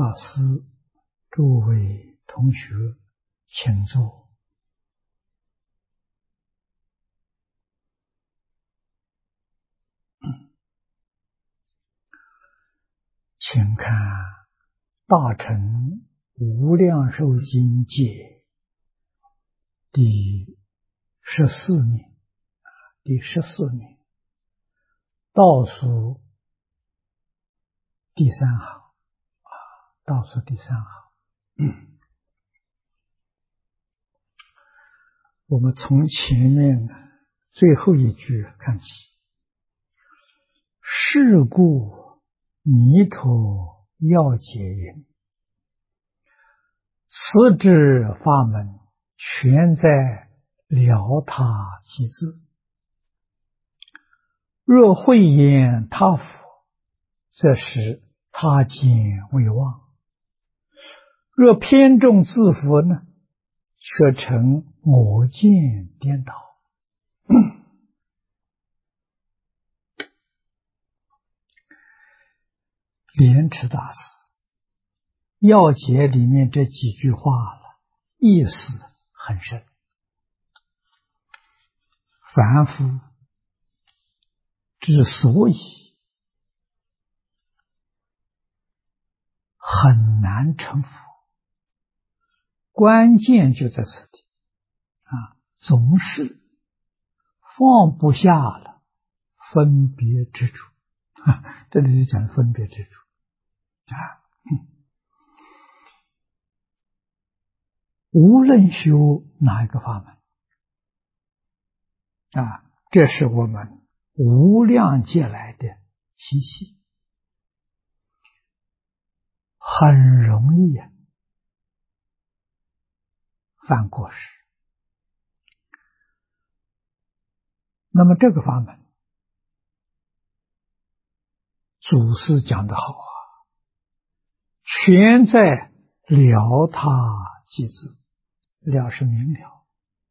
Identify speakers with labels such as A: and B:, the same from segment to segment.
A: 大师、诸位同学，请坐。请看《大乘无量寿经解》第14名，倒数第3行，倒数第3行。我们从前面最后一句看起。是故弥陀要解云：此之法门，全在了他即自。若慧眼他佛，则是他见为妄；若偏重自佛呢，却成我见颠倒。莲池大师要解里面这几句话了，意思很深，凡夫之所以很难成佛，关键就在此地总是放不下了分别之处。这里就讲分别之处无论修哪一个法门这是我们无量劫来的习气，很容易犯过失。那么这个法门，祖师讲得好全在了他即自。了是明了，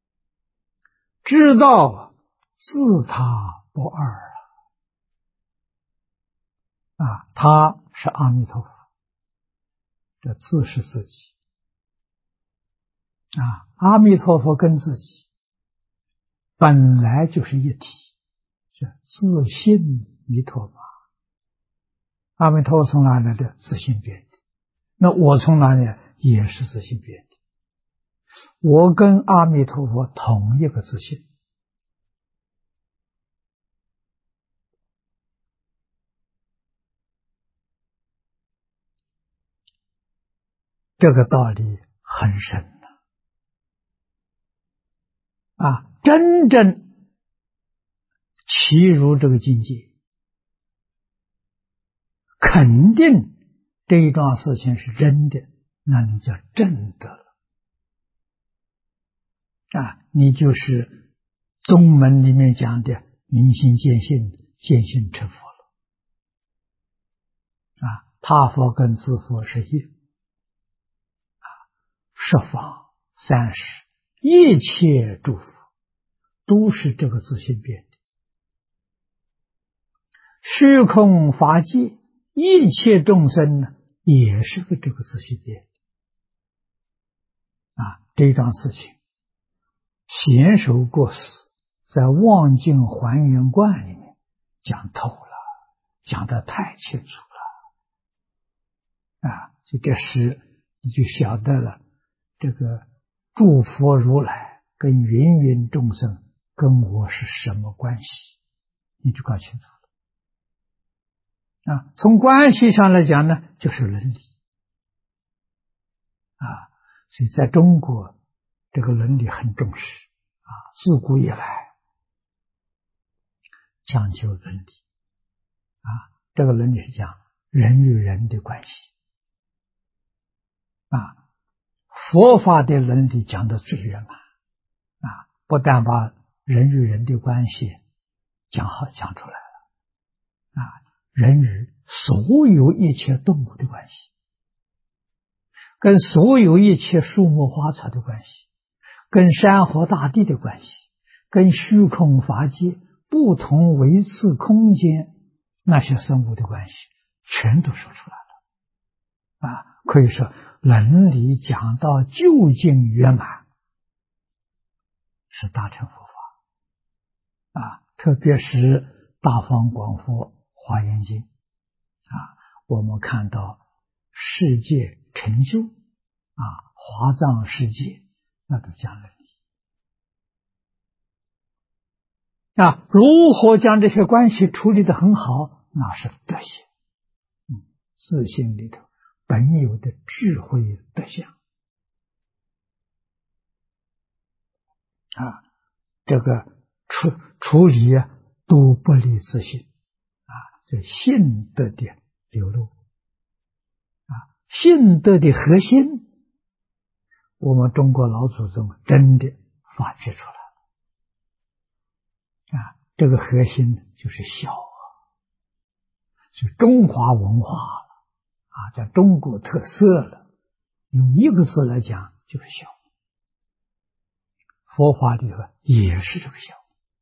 A: 知道自他不二他是阿弥陀佛，这自是自己阿弥陀佛跟自己本来就是一体，是自性弥陀嘛。阿弥陀佛从哪来的？自性变的。那我从哪里？也是自性变的。我跟阿弥陀佛同一个自性。这个道理很深真正契入这个境界，肯定这一桩事情是真的，那你叫正得了你就是宗门里面讲的明心见性，见性成佛了他佛跟自佛是一十方三世一切诸佛都是这个自性变的，虚空法界一切众生呢，也是这个自性变的这桩事情贤首过世在《望境还原观》里面讲透了，讲得太清楚了所以这时你就晓得了，这个诸佛如来跟芸芸众生跟我是什么关系，你就搞清楚了从关系上来讲呢，就是伦理所以在中国这个伦理很重视自古以来讲究伦理这个伦理是讲人与人的关系佛法的伦理讲得最圆满不但把人与人的关系讲好讲出来了人与所有一切动物的关系，跟所有一切树木花草的关系，跟山河大地的关系，跟虚空法界不同维次空间那些生物的关系，全都说出来了可以说伦理讲到究竟圆满，是大乘佛法特别是大方广佛华严经我们看到世界成就华藏世界，那都讲伦理如何将这些关系处理得很好，那是德行，自性里头本有的智慧德相这个处理都不离自性这性德的流露性德的核心，我们中国老祖宗真的发掘出来了这个核心就是孝是中华文化了叫中国特色了，用一个字来讲就是孝。佛法里头也是这个孝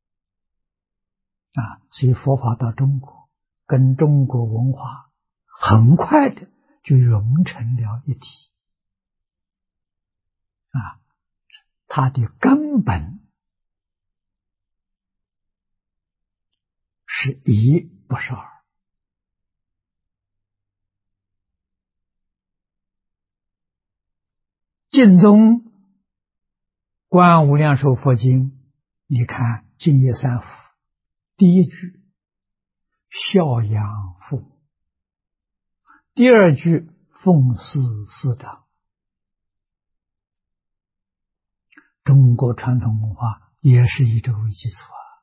A: 所以佛法到中国跟中国文化很快的就融成了一体它的根本是一，不是二。净宗观无量寿佛经，你看净业三福第一句孝养父母，第二句奉事师长。中国传统文化也是以这个为基础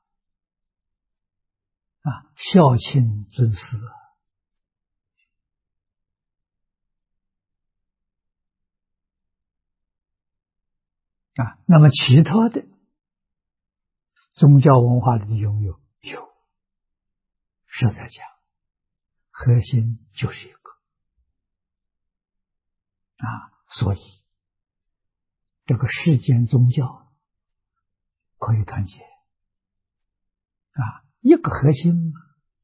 A: 孝亲尊师那么其他的宗教文化里的拥有实在讲核心就是一个所以这个世间宗教可以团结一个核心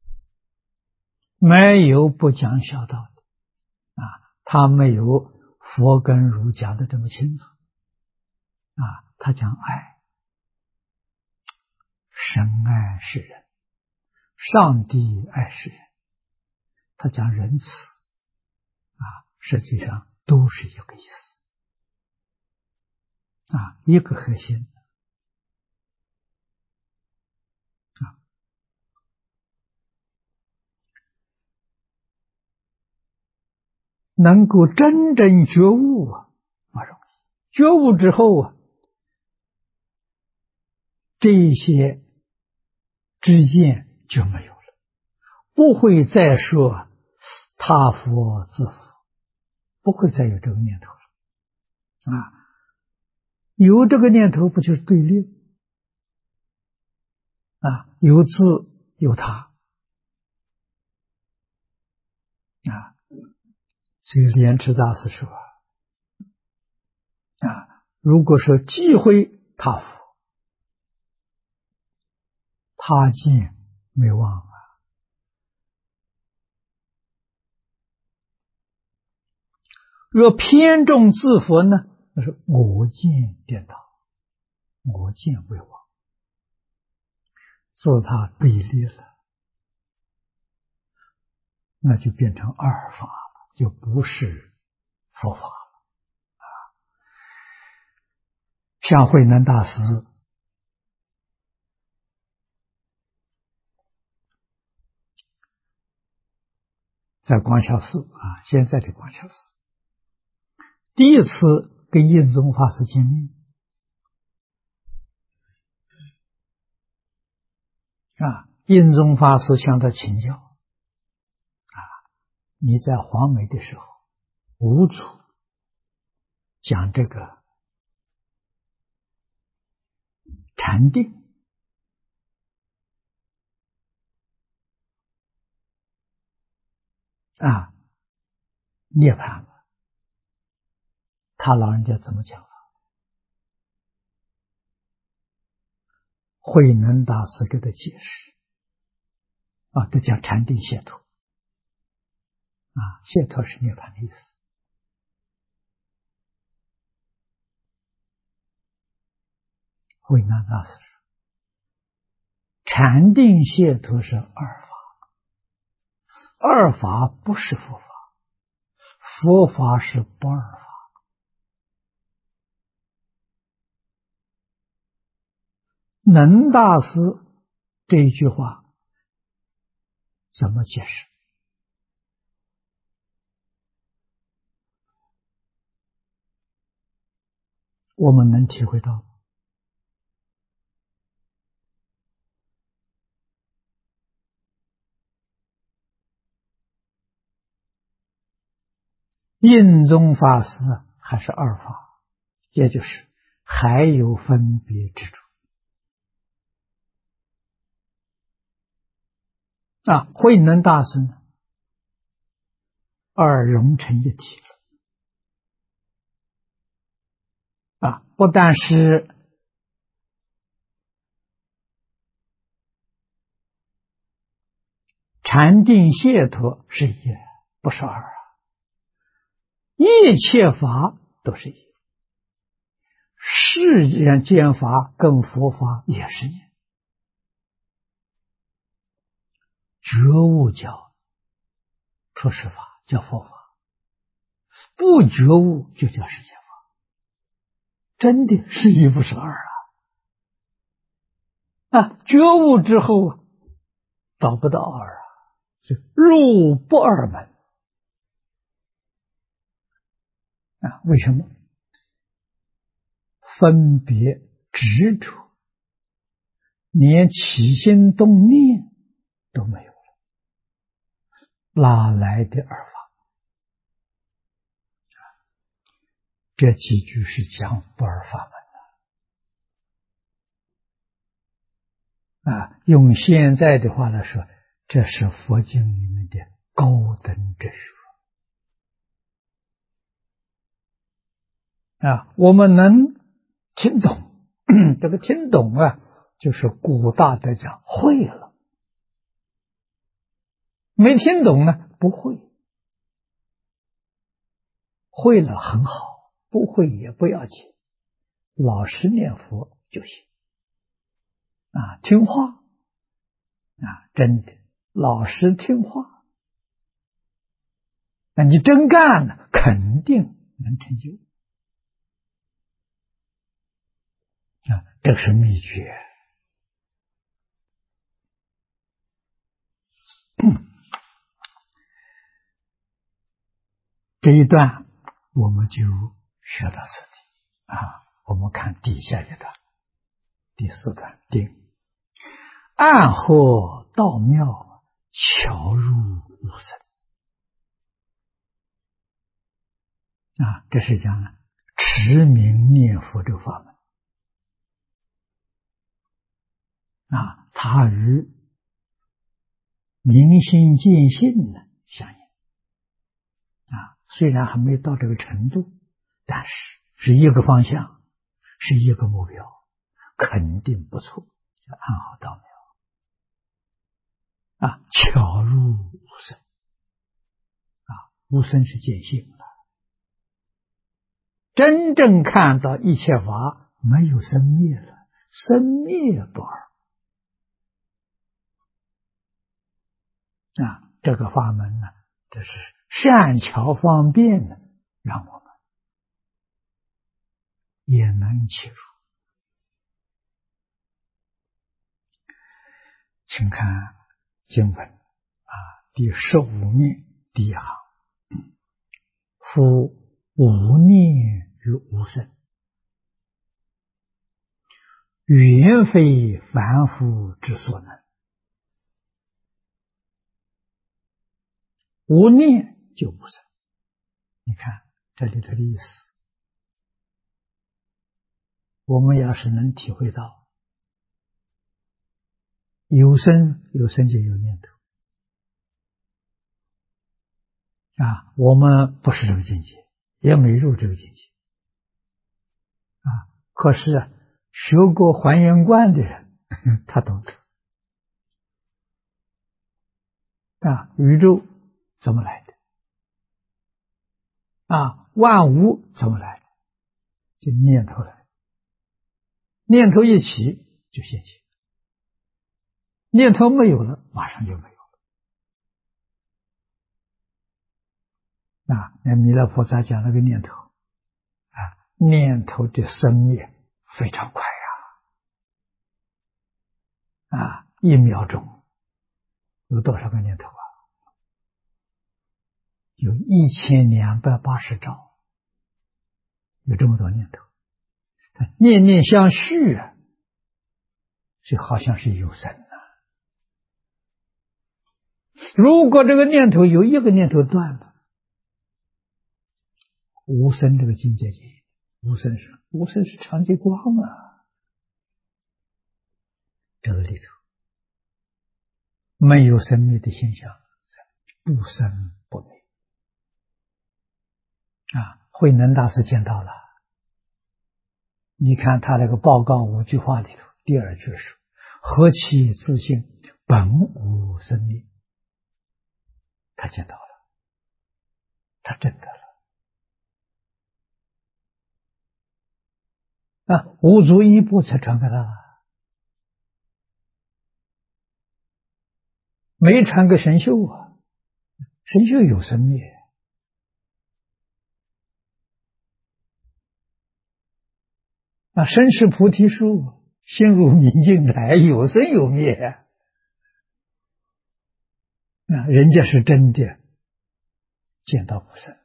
A: 没有不讲孝道的他没有佛跟儒讲的这么清楚他讲爱，神爱世人，上帝爱世人，他讲仁慈实际上都是一个意思一个核心能够真正觉悟不容易，觉悟之后这些知见就没有了，不会再说他佛自佛，不会再有这个念头了有这个念头不就是对立有自有他所以莲池大师说如果说忌讳他佛，他见没忘若偏重自佛呢，那是我见颠倒，我见为忘，自他对立了，那就变成二法了，就不是佛法了像慧能大师在光孝寺现在的光孝寺第一次跟印宗法师见面印宗法师向他请教你在黄梅的时候无处讲这个禅定涅槃了，他老人家怎么讲法？慧能大师给他解释这叫禅定解脱解脱是涅槃的意思慧能大师说，禅定解脱是二法，二法不是佛法，佛法是不二法。能大师这一句话怎么解释？我们能体会到。印宗法师还是二法，也就是还有分别之处。慧能大师呢，二融成一体了。不但是禅定解脱是一，不是二。一切法都是一，世间法跟佛法也是一。觉悟叫出世法，叫佛法；不觉悟就叫世间法。真的是一不是二觉悟之后找不到二是入不二门为什么？分别执着，连起心动念都没有了，哪来的二法？这几句是讲不二法门用现在的话来说，这是佛经里面的高等哲学我们能听懂这个听懂就是古大德讲会了，没听懂呢不会，会了很好，不会也不要紧，老实念佛就行听话真的老实听话，那你真干了，肯定能成就这是秘诀。这一段我们就学到此地我们看底下一段，第4段定，暗合道妙，巧入无生这是讲持名念佛这个法门它与明心见性呢相应虽然还没到这个程度，但是是一个方向，是一个目标，肯定不错，叫暗合道妙巧入无生无生是见性了，真正看到一切法没有生灭了，生灭不二这个法门呢，这是善巧方便的，让我们也能切入。请看经文第15面第一行，夫无念于无生，原非凡夫之所能。无念就无生，你看这里头的意思，我们要是能体会到有生就有念头我们不是这个境界，也没入这个境界可是学过还原观的人他懂得宇宙怎么来的万物怎么来的，就念头来念头一起就现前，念头没有了，马上就没有了。那弥勒菩萨讲那个念头念头的生灭非常快1秒钟有多少个念头有1280兆，有这么多念头，念念相续就好像是有生如果这个念头有一个念头断了，无生这个境界就无生是常寂光这个里头没有生灭的现象，不生不灭慧能大师见到了。你看他那个报告5句话里头，第2句是何其自性本无生灭，他见到了，他证得了无足一步才传给他没传给神秀神秀有生灭身是菩提树，心如明镜台，有生有灭人家是真的见到不生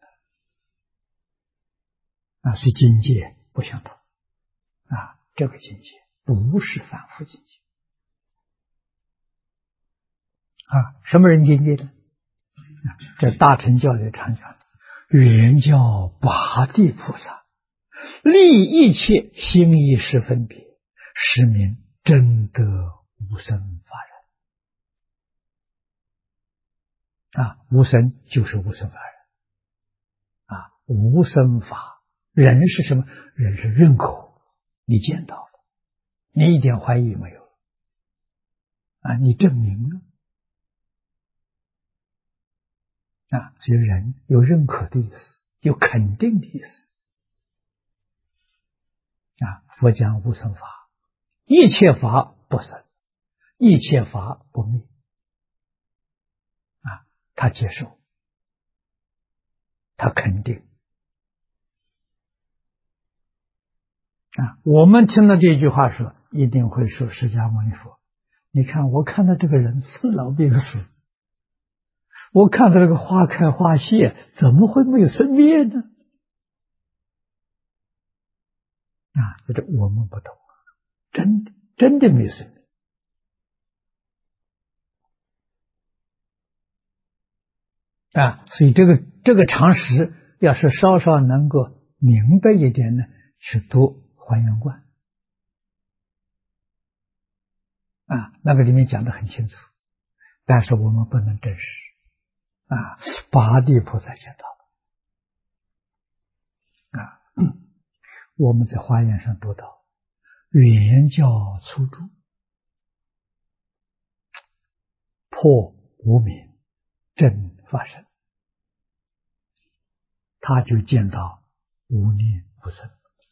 A: 的是境界不相同这个境界不是凡夫境界什么人境界呢？这大乘教里常讲原教八地菩萨立一切心意识分别，是名真得无生法人无生就是无生法人无生法人是什么？人是认可，你见到了，你一点怀疑没有你证明了所以人有认可的意思，有肯定的意思佛讲无生法，一切法不生，一切法不灭他接受，他肯定我们听到这句话时一定会说释迦牟尼佛，你看我看到这个人生老病死，我看到这个花开花谢，怎么会没有生灭呢？这我们不懂真的没有生灭所以这个常识要是稍稍能够明白一点呢，去读还原观那个里面讲得很清楚，但是我们不能证实八地菩萨见到我们在华严上读到圆教初住破无明正法身，他就见到无念不生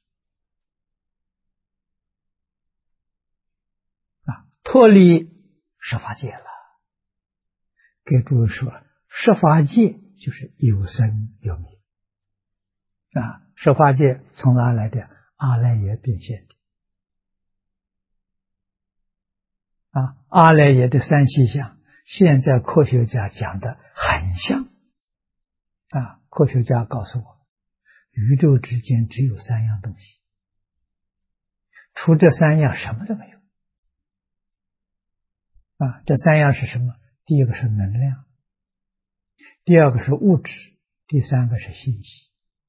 A: 脱离十法界了。给诸位说，十法界就是有生有灭十法界从哪来的？阿赖耶变现的阿赖耶的三细相，现在科学家讲的很像科学家告诉我，宇宙之间只有3样东西，除这3样什么都没有这3样是什么？第一个是能量，第二个是物质，第三个是信息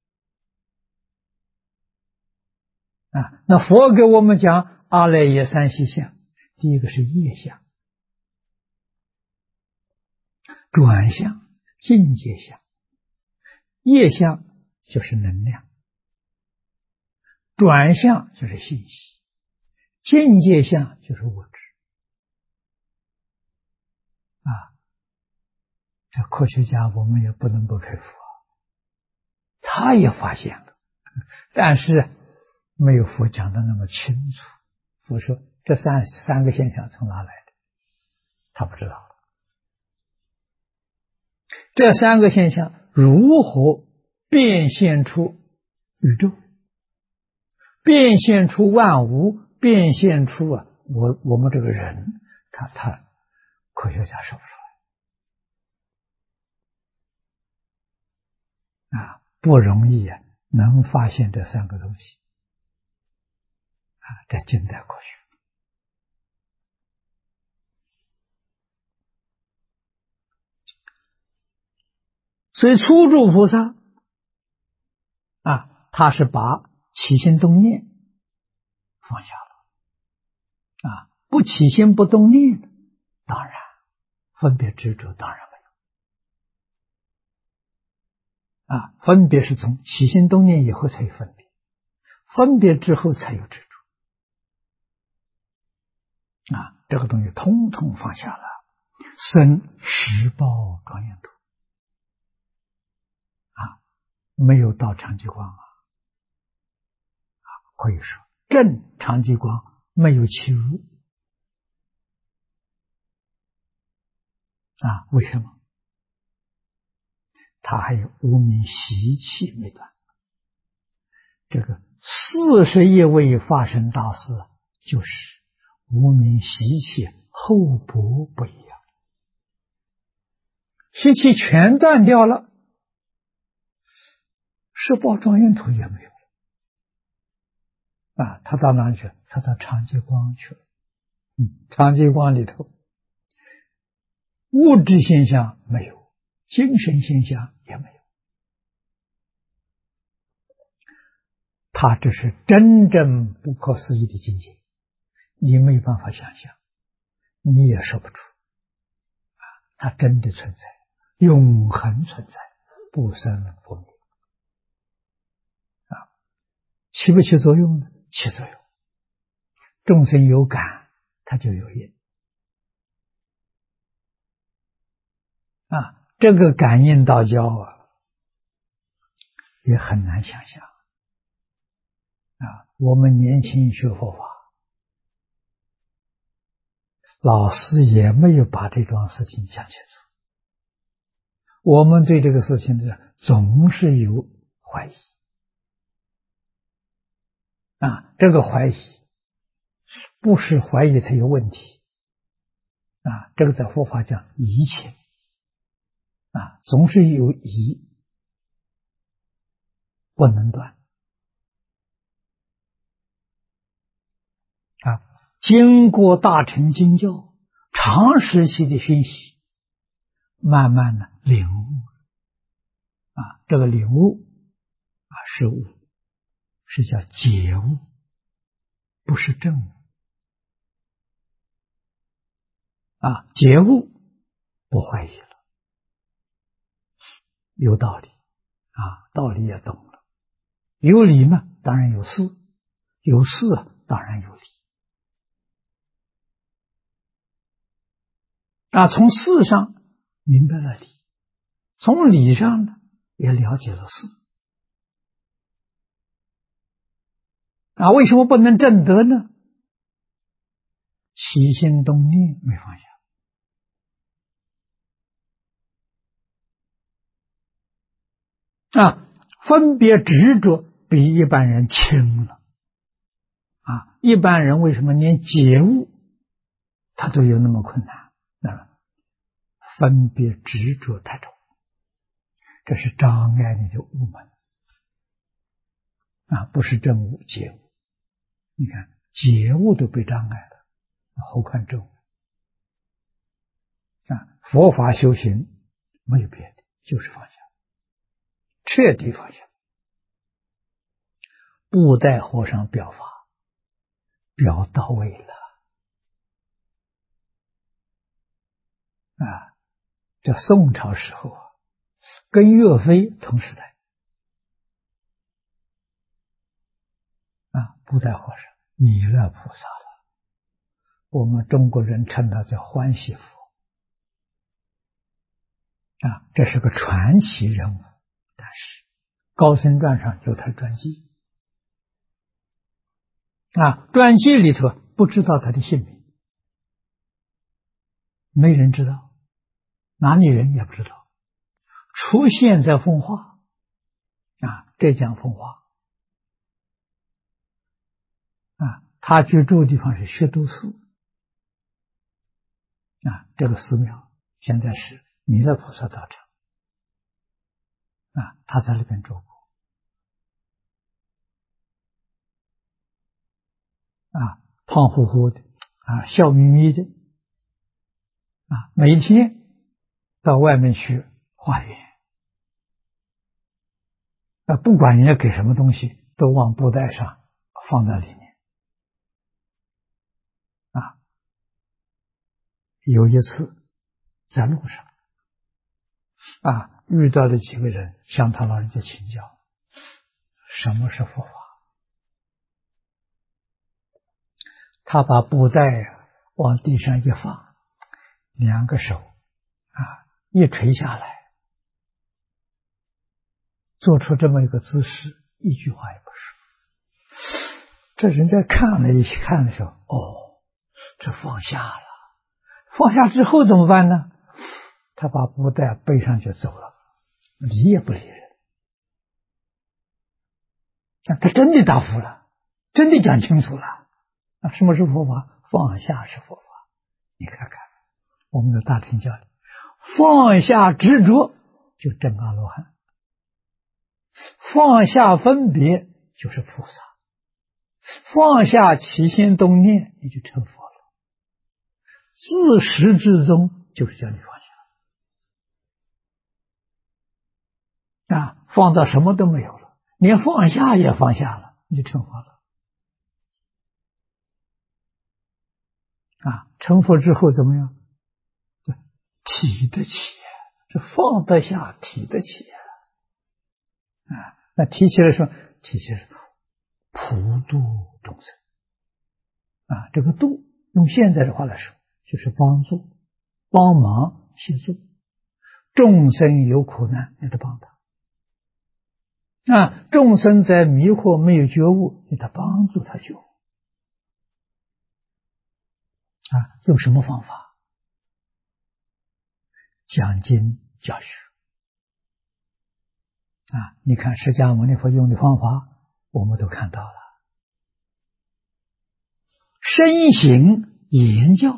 A: 那佛给我们讲阿赖耶三细相，第一个是业相、转相、境界相。业相就是能量，转相就是信息，境界相就是物质这科学家我们也不能不佩服他也发现了，但是没有佛讲的那么清楚我说这三个现象从哪来的？他不知道。这三个现象如何变现出宇宙，变现出万物，变现出我们这个人，他科学家说不出来不容易能发现这三个东西这近代科学。所以初住菩萨他是把起心动念放下了不起心不动念，当然分别执着当然没有分别是从起心动念以后才有分别，分别之后才有执着这个东西统统放下了，生十报庄严土没有到长寂光可以说正长寂光没有起入为什么？他还有无明习气没断。这个41位法身大士就是无明习气厚薄不一样，习气全断掉了，十报庄严土也没有了他到哪里去？他到长寂光去了。长寂光里头物质现象没有，精神现象也没有，他这是真正不可思议的境界，你没办法想象，你也说不出它真的存在，永恒存在，不生不灭起不起作用呢？起作用。众生有感，它就有因这个感应道交也很难想象我们年轻学佛法，老师也没有把这桩事情讲清楚，我们对这个事情总是有怀疑这个怀疑不是怀疑它有问题这个在佛法讲疑情总是有疑不能断经过大乘经教长时期的熏习，慢慢的领悟这个领悟是悟，是叫解悟，不是证悟解悟不怀疑了，有道理道理也懂了，有理呢当然有事，有事当然有理从事上明白了理，从理上呢也了解了事为什么不能证得呢？起心动念没放下分别执着比一般人轻了一般人为什么连解悟他都有那么困难？分别执着太重，这是障碍你的悟门不是证悟解悟。你看解悟都被障碍了，何况证悟佛法修行没有别的，就是放下，彻底放下。布袋和尚表法表到位了这宋朝时候跟岳飞同时代布袋和尚弥勒菩萨了，我们中国人称他叫欢喜佛这是个传奇人物，但是高僧传上有他传记传记里头不知道他的姓名，没人知道，哪里人也不知道，出现在奉化浙江奉化他居住的地方是薛都寺这个寺庙现在是弥勒菩萨道场他在那边住过胖乎乎的笑眯眯的每天到外面去化缘不管人家给什么东西，都往布袋上放在里面有一次在路上遇到了几个人，向他老人家请教什么是佛法。他把布袋往地上一放，两个手一垂下来，做出这么一个姿势，一句话也不说。这人家看了一看的时候，这放下了。放下之后怎么办呢？他把布袋背上就走了，理也不理人。他真的答复了，真的讲清楚了。什么是佛法？放下是佛法。你看看我们的大乘教理，放下执着就证阿罗汉，放下分别就是菩萨，放下起心动念你就成佛了。自始至终就是叫你放下放到什么都没有了，连放下也放下了，你就成佛了成佛之后怎么样？提得起，这放得下，提得起那提起来说，提起来普度众生这个度用现在的话来说就是帮助、帮忙、协助众生有苦难，你得帮他众生在迷惑没有觉悟，你得帮助他觉悟用什么方法？讲经教学你看释迦牟尼佛用的方法我们都看到了，身行言教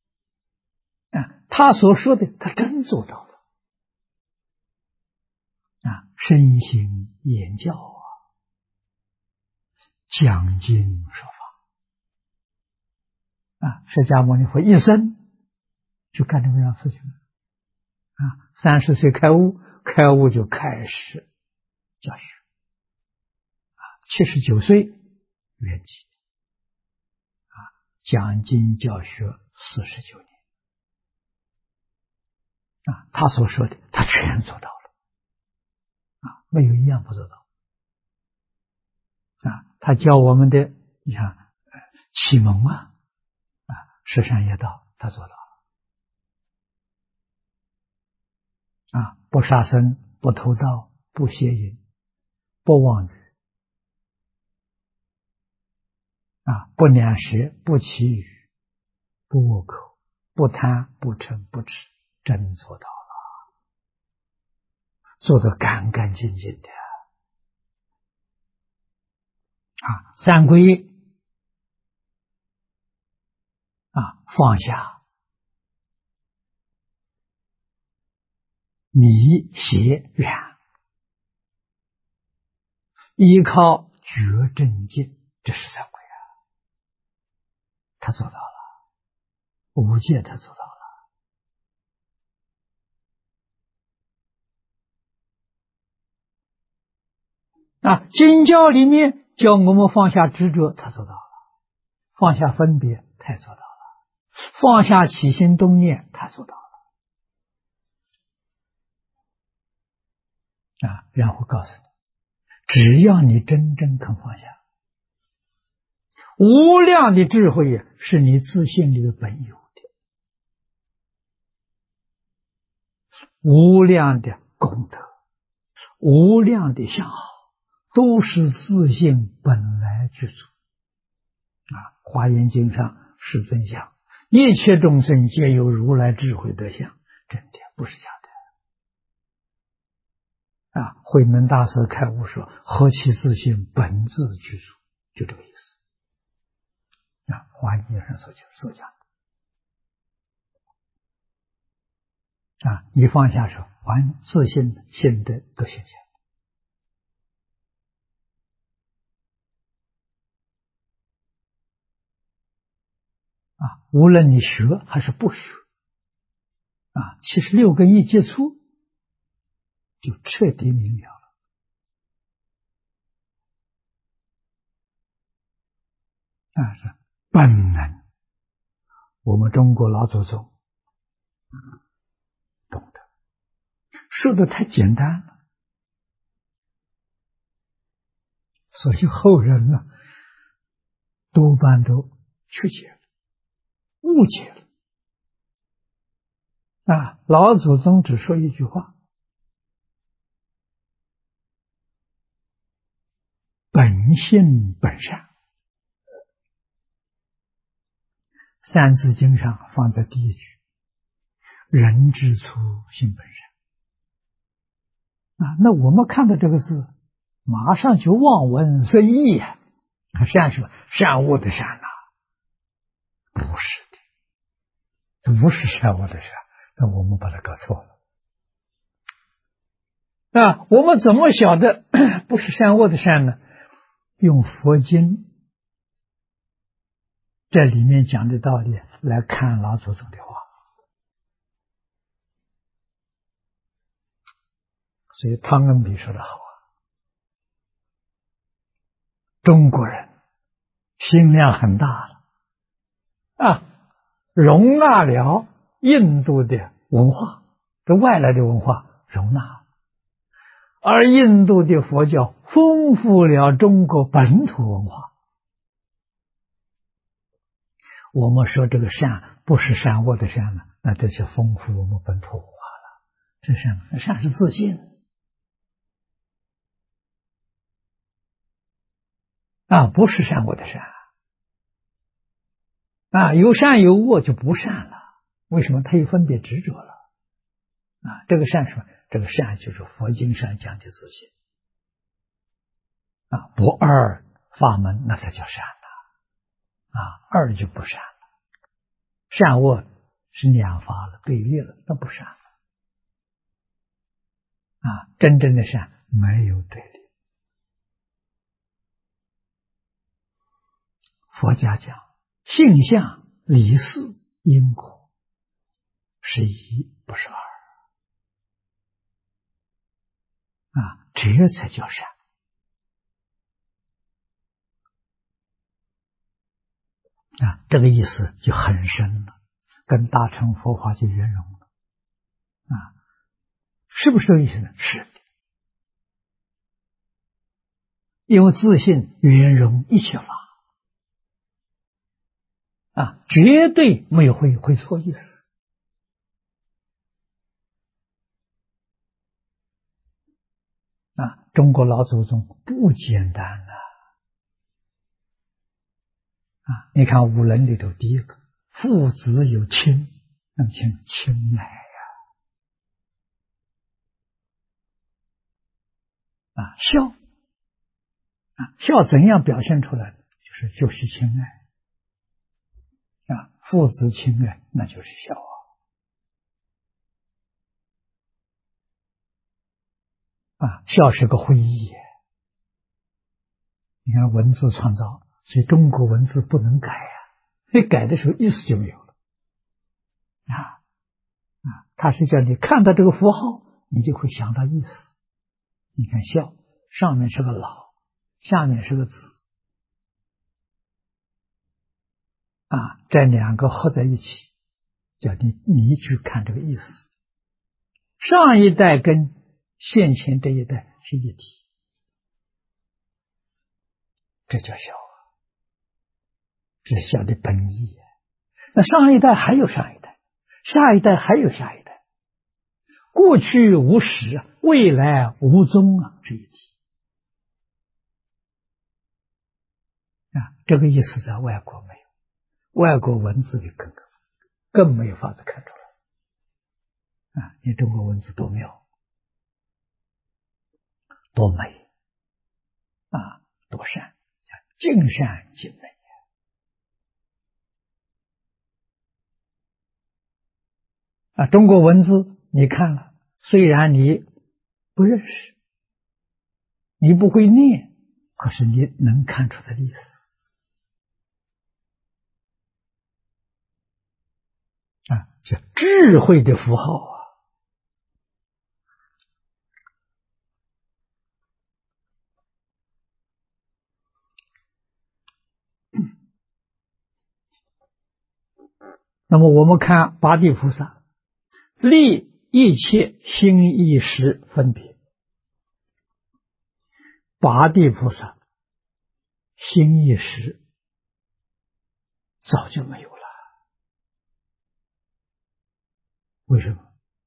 A: 他所说的他真做到了身行言教讲经说法释迦牟尼佛一生就干这么样事情30岁开悟，开悟就开始教学79岁圆寂讲经教学49年他所说的他全做到了没有一样不做到他教我们的你看启蒙十善业道他做到了不杀生，不偷盗，不邪淫，不妄语不两舌，不绮语，不恶口，不贪，不嗔，不痴，真做到了，做得干干净净的三归放下迷邪缘，依靠觉正境，这是三归他做到了，无戒他做到了经教里面教我们放下执着，他做到了，放下分别他也做到了，放下起心动念他做到了然后告诉你，只要你真正肯放下，无量的智慧是你自信里的本有的，无量的功德，无量的相好，都是自信本来具足华严经上世尊讲，一切众生皆有如来智慧德相，真的不是假的。慧能大师开悟说：“何其自性，本自具足。”就这个意思。华严经上所讲的。你放下手，自信的心得都现前。无论你学还是不学，其实六根一接触，就彻底明了了。是本能，我们中国老祖宗懂得，说的太简单了，所以后人呢，多半都曲解了，误解了。老祖宗只说一句话：本性本善。三字经上放在第一句：人之初，性本善。那我们看到这个字，马上就望文生义呀。善什么？善恶的善不是的，这不是善恶的善，那我们把它搞错了。我们怎么晓得不是善恶的善呢？用佛经这里面讲的道理来看老祖宗的话。所以汤恩比说得好，中国人心量很大了，容纳了印度的文化，这外来的文化容纳，而印度的佛教丰富了中国本土文化。我们说这个善不是善恶的善呢，那这就丰富我们本土文化了。这善是自信不是善恶的善有善有恶就不善了。为什么？它有分别执着了这个善什么？这个善就是佛经上讲的自信不二法门，那才叫善二就不善了。善恶是两法了，对立了，那不善了真正的善没有对立。佛家讲性相、理事、因果是一，不是二这才叫善这个意思就很深了，跟大乘佛法就圆融了是不是这个意思呢？是的，因为自信圆融一切法绝对没有会错意思中国老祖宗不简单你看五伦里头第一个，父子有亲，那么亲爱孝孝怎样表现出来的？就是亲爱父子亲爱，那就是孝孝是个会意你看文字创造，所以中国文字不能改你改的时候意思就没有了它是叫你看到这个符号，你就会想到意思。你看孝上面是个老，下面是个子这两个合在一起，叫你去看这个意思。上一代跟现前这一代是一体，这叫孝这是孝的本意那上一代还有上一代，下一代还有下一代，过去无始，未来无终这一体这个意思在外国没有，外国文字里更没有法子看出来啊！你中国文字多妙，多美啊，多善，叫尽善尽美啊！中国文字你看了，虽然你不认识，你不会念，可是你能看出它的意思啊，这智慧的符号啊！那么我们看八地菩萨，立一切心意识分别。八地菩萨心意识早就没有了，为什么？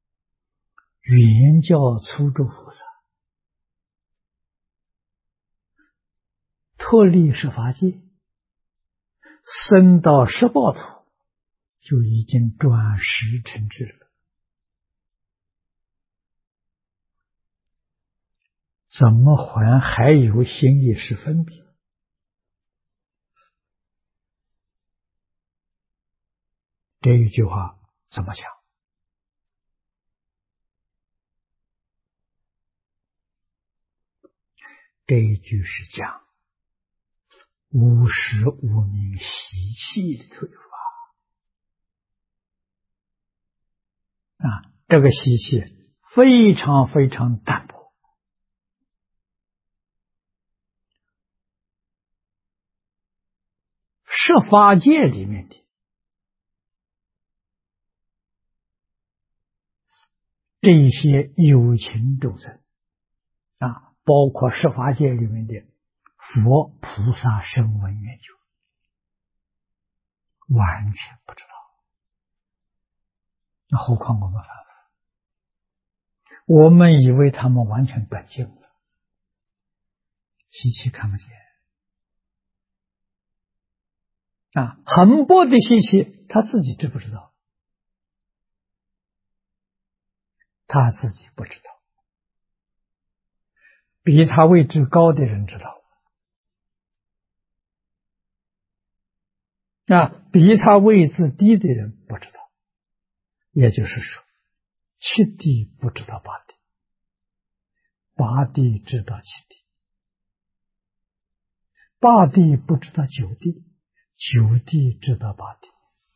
A: 原教初住菩萨脱离十法界，升到十报土，就已经转识成智了。怎么还有心意识分别？这一句话怎么讲？这一句是讲无始无明习气的退法啊，这个习气非常非常淡薄。十法界里面的这些有情众生啊，包括十法界里面的佛菩萨声闻缘觉，完全不知道。那何况我们凡夫，我们以为他们完全断尽了，习气看不见啊，很薄的习气，他自己知不知道？他自己不知道，比他位置高的人知道啊，比他位置低的人不知道。也就是说，七地不知道八地，八地知道七地，八地不知道九地，九地知道八地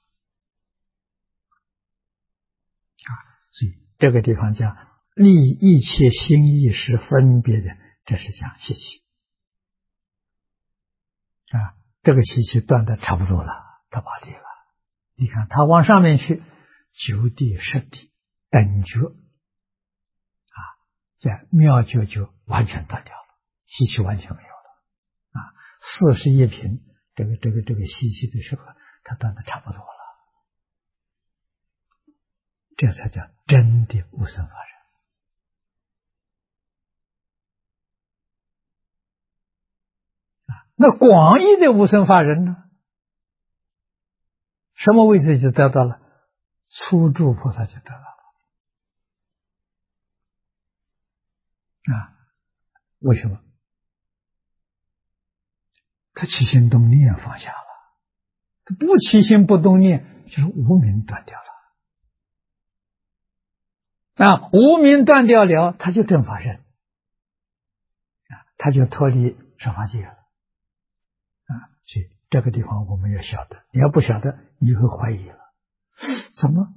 A: 啊。所以这个地方讲立一切心意识分别的，这是讲习气啊。这个习气断的差不多了，到八地了。你看他往上面去，九地十地等觉啊，在妙觉就完全断掉了，习气完全没有了啊。41品这个习气的时候，他断的差不多了，这才叫真的无生法忍啊。那广义的无生法忍呢？什么位置就得到了？初住菩萨就得到了啊。为什么？他起心动念放下了，他不起心不动念，就是无明断掉了啊。无明断掉了，他就正法身啊，他就脱离十法界了啊。所以这个地方我们要晓得，你要不晓得，你会怀疑了，怎么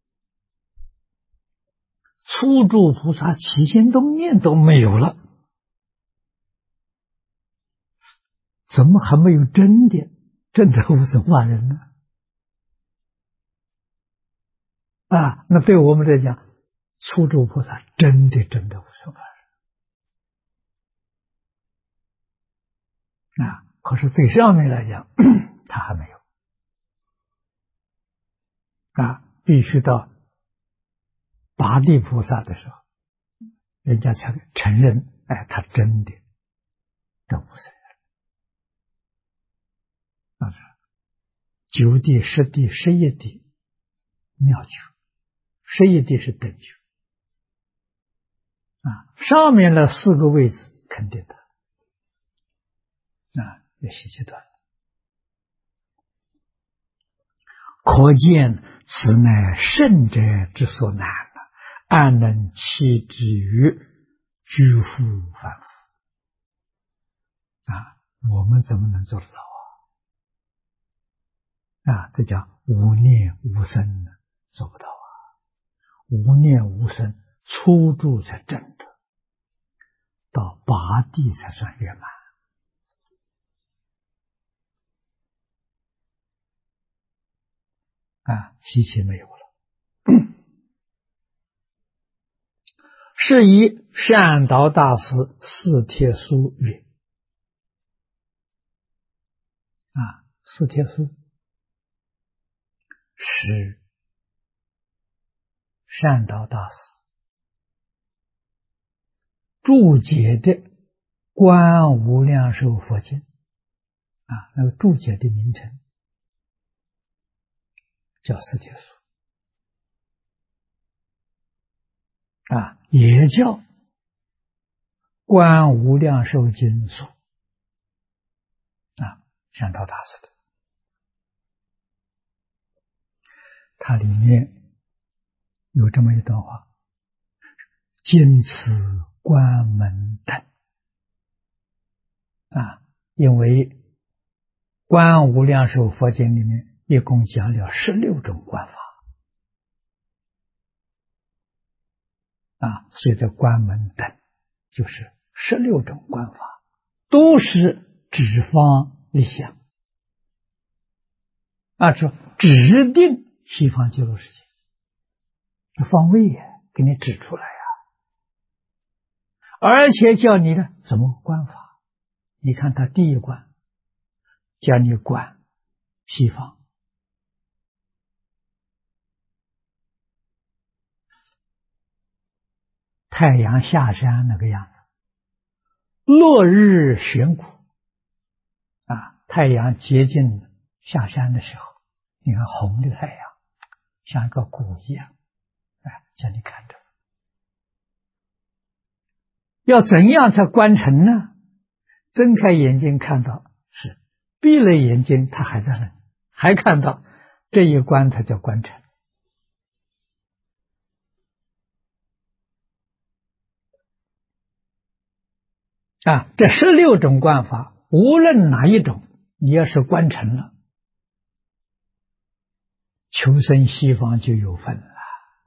A: 初住菩萨起心动念都没有了，怎么还没有真的无生法忍呢？啊，那对我们来讲，初住菩萨真的无生法忍啊。可是对上面来讲，他还没有啊，必须到八地菩萨的时候，人家才承认，哎，他真的无生啊，九地、十地、11地妙觉，11地是等觉啊，上面的4个位置肯定的啊，有习气断。可见此乃圣者之所难，安能弃之于居复反复啊？我们怎么能做得到啊？这叫无念无生呢，做不到啊！无念无生，初住才正得，到8地才算圆满啊！习气没有了。是以善导大师四帖书曰啊，四帖书是善导大师注解的观无量寿佛经啊，那个注解的名称叫四帖书啊，也叫观无量寿经书啊，善导大师的。它里面有这么一段话：今此观门等啊，因为观无量寿佛经里面一共讲了16种观法啊，所以这观门等就是16种观法，都是指方立想啊，说指定西方极乐世界，这方位呀，给你指出来呀，而且叫你呢怎么观法？你看他第一观，叫你观西方，太阳下山那个样子，落日悬谷啊，太阳接近下山的时候，你看红的太阳像一个谷一样，哎，叫你看着。要怎样才观成呢？睁开眼睛看到是，闭了眼睛他还在那，还看到，这一观才叫观成啊！这16种观法，无论哪一种，你要是观成了，求生西方就有份了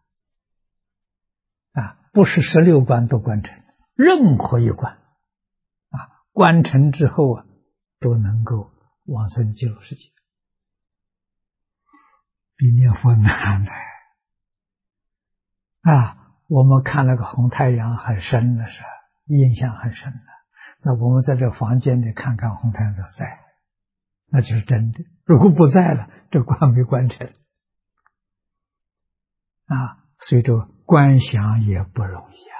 A: 啊！不是16观都观成，任何一观啊，观成之后啊，都能够往生极乐世界，比念佛难的啊！我们看那个红太阳很深的是，印象很深的。那我们在这房间里看看红太阳在，那就是真的。如果不在了，这观没观成啊！所以这观想也不容易啊。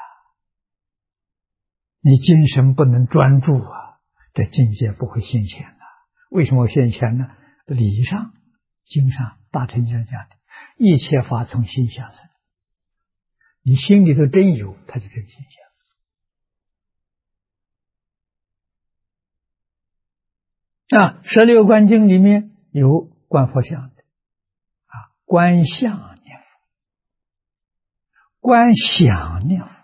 A: 你精神不能专注啊，这境界不会现前的。为什么现前呢？理上、经上、大乘经上讲的，一切法从心想生。你心里头真有，它就真现象。16观经里面有观佛像的啊，观相念佛，观想念佛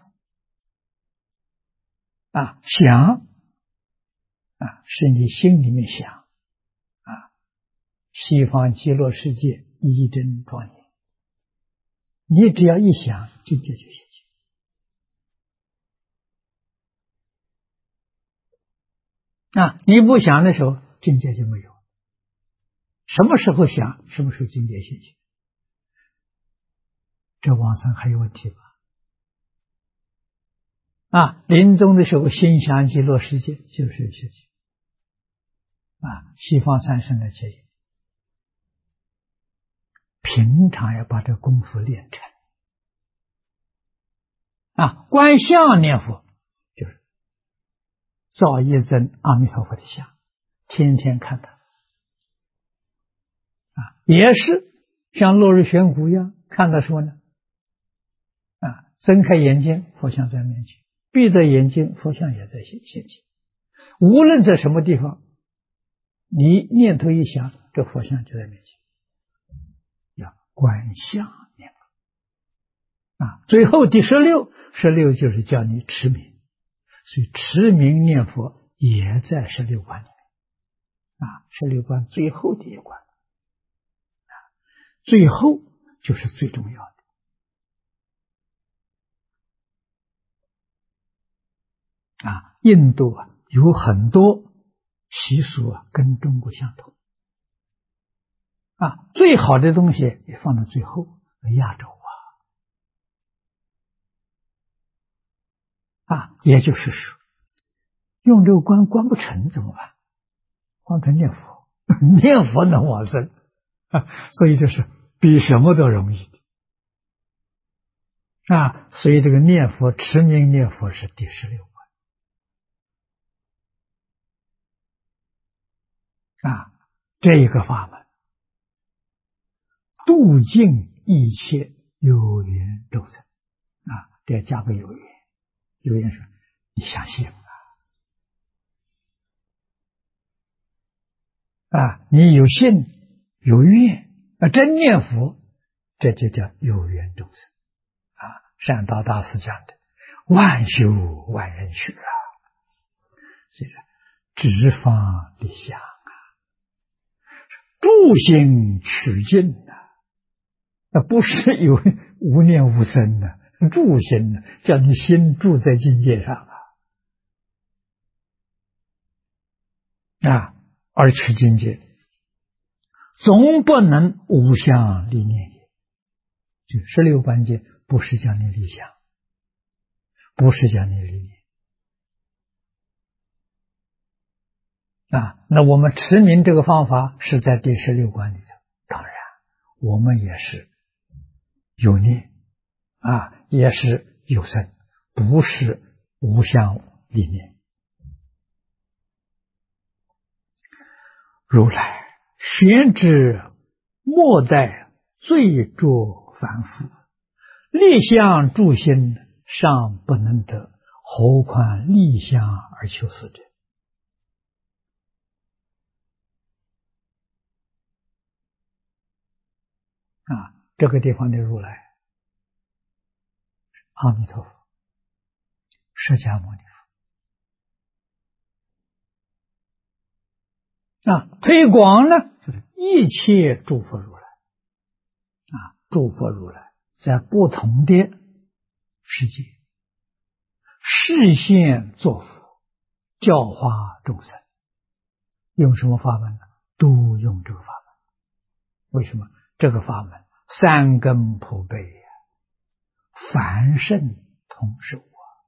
A: 啊，想啊是你心里面想啊，西方极乐世界一真庄严，你只要一想，境界就现前啊，你不想的时候，境界就没有。什么时候想，什么时候境界现前？这往生还有问题吧？啊，临终的时候心想极乐世界就是有现前啊，西方三圣的结缘，平常要把这功夫练成啊。观相念佛就是造一尊阿弥陀佛的像，天天看他也是像落日悬壶一样，看到什么呢？睁开眼睛，佛像在面前；闭着眼睛，佛像也在现前。无论在什么地方，你念头一想，这佛像就在面前。要观相念佛。最后第16就是叫你持名，所以持名念佛也在16观里面。16观最后的一关。最后就是最重要的。印度有很多习俗跟中国相同。最好的东西也放到最后，亚洲也就是说，用这个观不成怎么办？换成念佛，念佛能往生所以这是比什么都容易的所以这个念佛持名念佛是第16关这一个法门度尽一切有缘众生这加个有缘，有缘说你相信你有信有愿真念佛，这就叫有缘众生善导大师讲的万修万人学所以说直方立相住心取境不是有无念无生住心叫你心住在境界上而取境界，总不能无相立念也。就16观界不是叫你立相，不是叫你立念那我们持名这个方法是在第16观里头，当然我们也是有念也是有生，不是无相立念。如来玄之莫待罪作凡夫，立相助心尚不能得，何况立相而求死者？这个地方的如来，阿弥陀佛，释迦牟尼佛推广呢，就是一切诸佛如来诸佛如来在不同的世界示现作佛，教化众生，用什么法门呢？都用这个法门。为什么？这个法门三根普被凡圣同受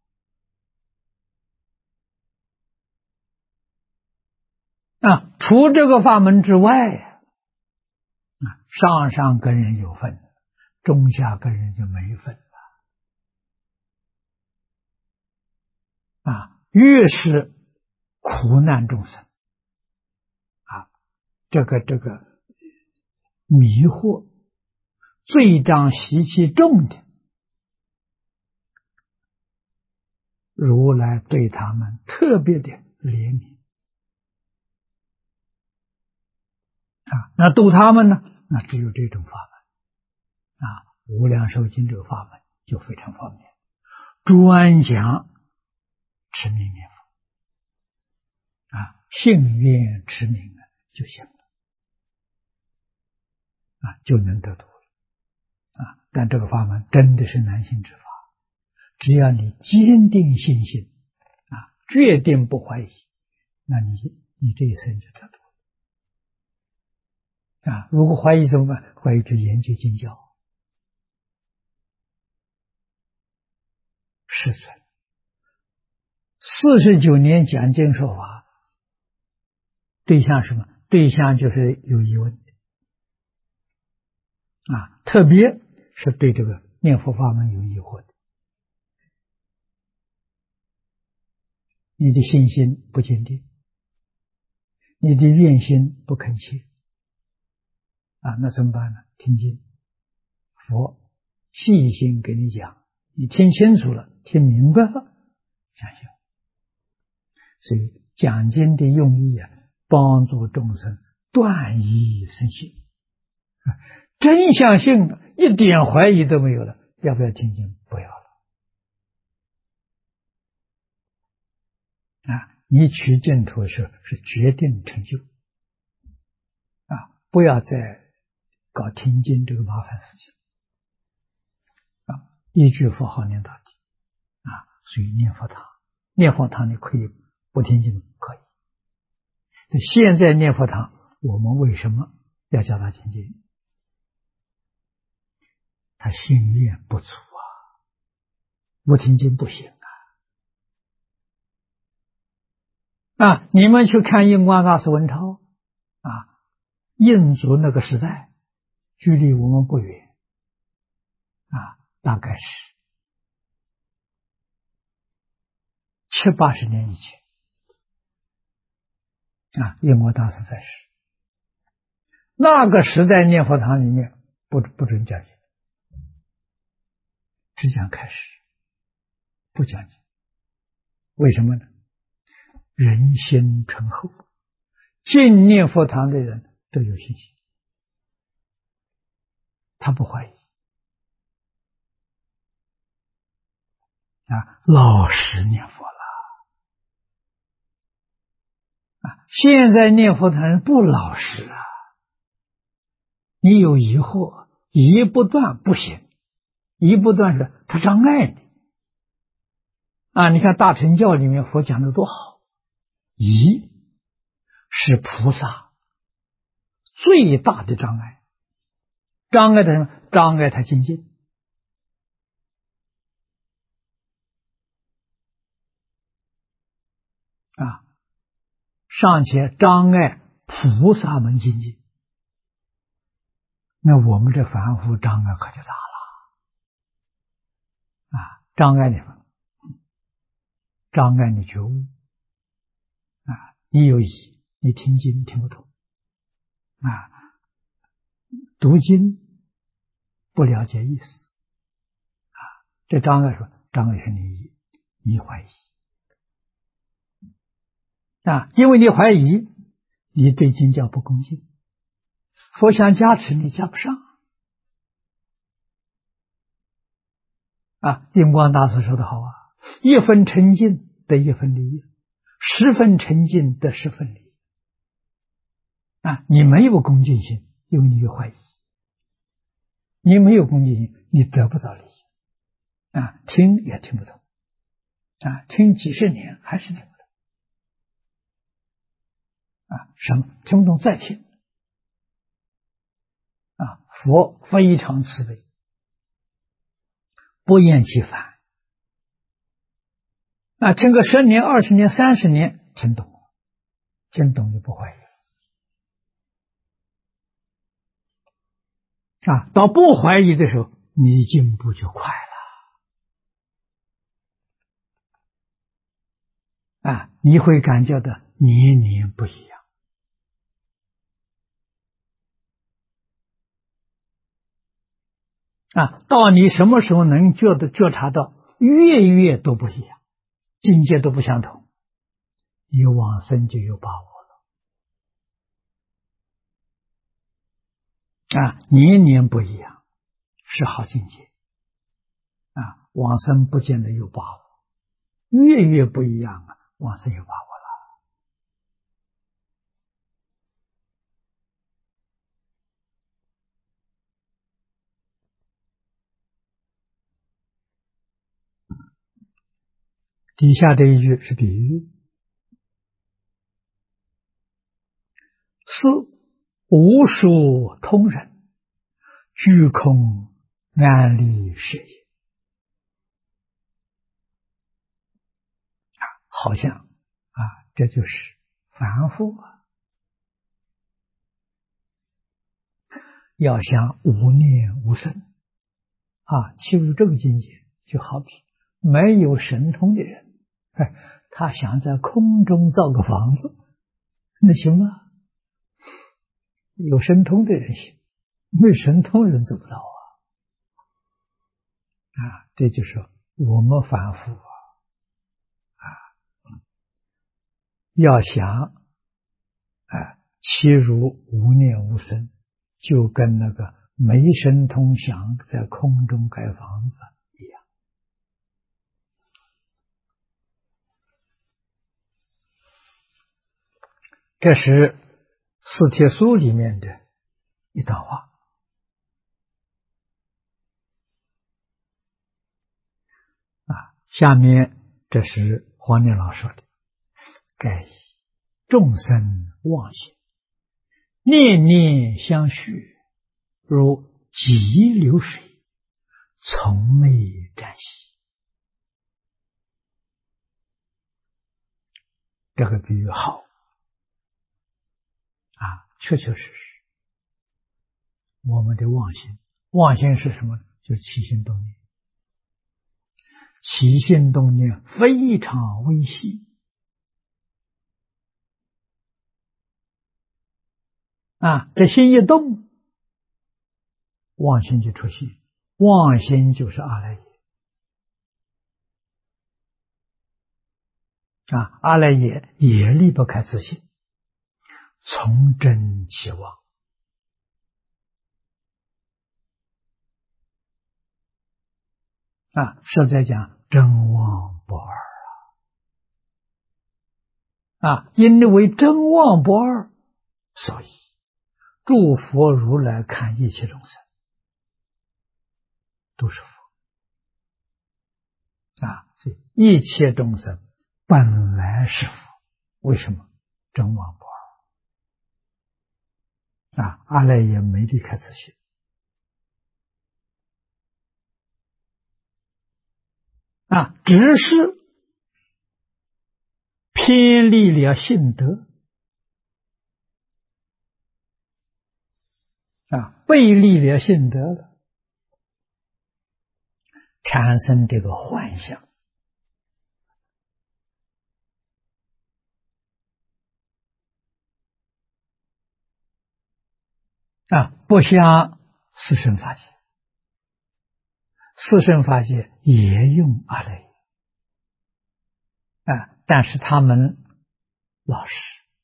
A: 除这个法门之外上上根人有份，中下根人就没份了越是苦难众生这个迷惑罪障习气重的，如来对他们特别的怜悯那度他们呢？那只有这种法门无量寿经这个法门就非常方便，专讲持名念佛信愿持名就行了就能得度了但这个法门真的是难行之法，只要你坚定信心决定不怀疑，那你这一生就得度如果怀疑怎么办？怀疑就研究经教世尊49年讲经说法，对象什么？对象就是有疑问的特别是对这个念佛法门有疑惑的，你的信心不坚定，你的愿心不恳切那怎么办呢？听经，佛细心给你讲，你听清楚了，听明白了，相信。所以讲经的用意帮助众生断疑生信，真相信了，一点怀疑都没有了，要不要听经？不要了。你取净土的时候是决定成就，不要再搞听经这个麻烦事情。一句佛号念到底，所以念佛堂，念佛堂你可以不听经，可以。现在念佛堂，我们为什么要教他听经？他心愿不足不听经不行你们去看印光大师文钞印族那个时代，距离我们不远大概是70、80年以前印光大师在世。那个时代念佛堂里面不准讲经，只讲开示，不讲经。为什么呢？人心醇厚，进念佛堂的人都有信心，他不怀疑老实念佛了现在念佛堂人不老实你有疑惑，疑不断不行，疑不断是他障碍你你看大乘教里面佛讲的多好，疑是菩萨最大的障碍，障碍的什么？障碍他精进尚且障碍菩萨们精进，那我们这凡夫障碍可就大了障碍你们，障碍你觉悟你有疑，你听经听不懂读经不了解意思这障碍说，障碍是你怀疑因为你怀疑，你对经教不恭敬，佛想加持你加不上印光大师说的好一分沉静得一分利益，10分沉静得10分利益你没有恭敬心，因为你有怀疑，你没有恭敬心，你得不到利益听也听不懂听几十年还是听不懂什么听不懂再听佛非常慈悲，不厌其烦听个10年、20年、30年听懂了，听懂就不怀疑到不怀疑的时候，你进步就快了你会感觉到年年不一样到你什么时候能觉察到月都不一样，境界都不相同，你往生就有把握了年年不一样是好境界往生不见得有把握，月不一样往生有把握了。底下这一句是比喻，是无数通人，虚空安立事业好像这就是凡夫要想无念无生进入这个境界，就好比没有神通的人他想在空中造个房子，那行吗？有神通的人行没神通人做不到啊！这就是我们凡夫要想其如无念无生，就跟那个没神通想在空中盖房子一样。这是四帖书里面的一段话下面这是黄念老说的：盖以众生妄心，念念相续，如急流水，从未暂息。这个比喻好确确实实，我们的妄心，妄心是什么？就是起心动念。起心动念非常微细这心一动，妄心就出现，妄心就是阿赖耶阿赖耶也离不开自性，从真起妄实在讲真妄不二因为真妄不二，所以诸佛如来看一切众生都是佛所以一切众生本来是佛。为什么？真妄不二阿赖耶没离开自性只是偏离了性德背离了性德了，产生这个幻象不像四圣法界，四圣法界也用阿赖耶但是他们老实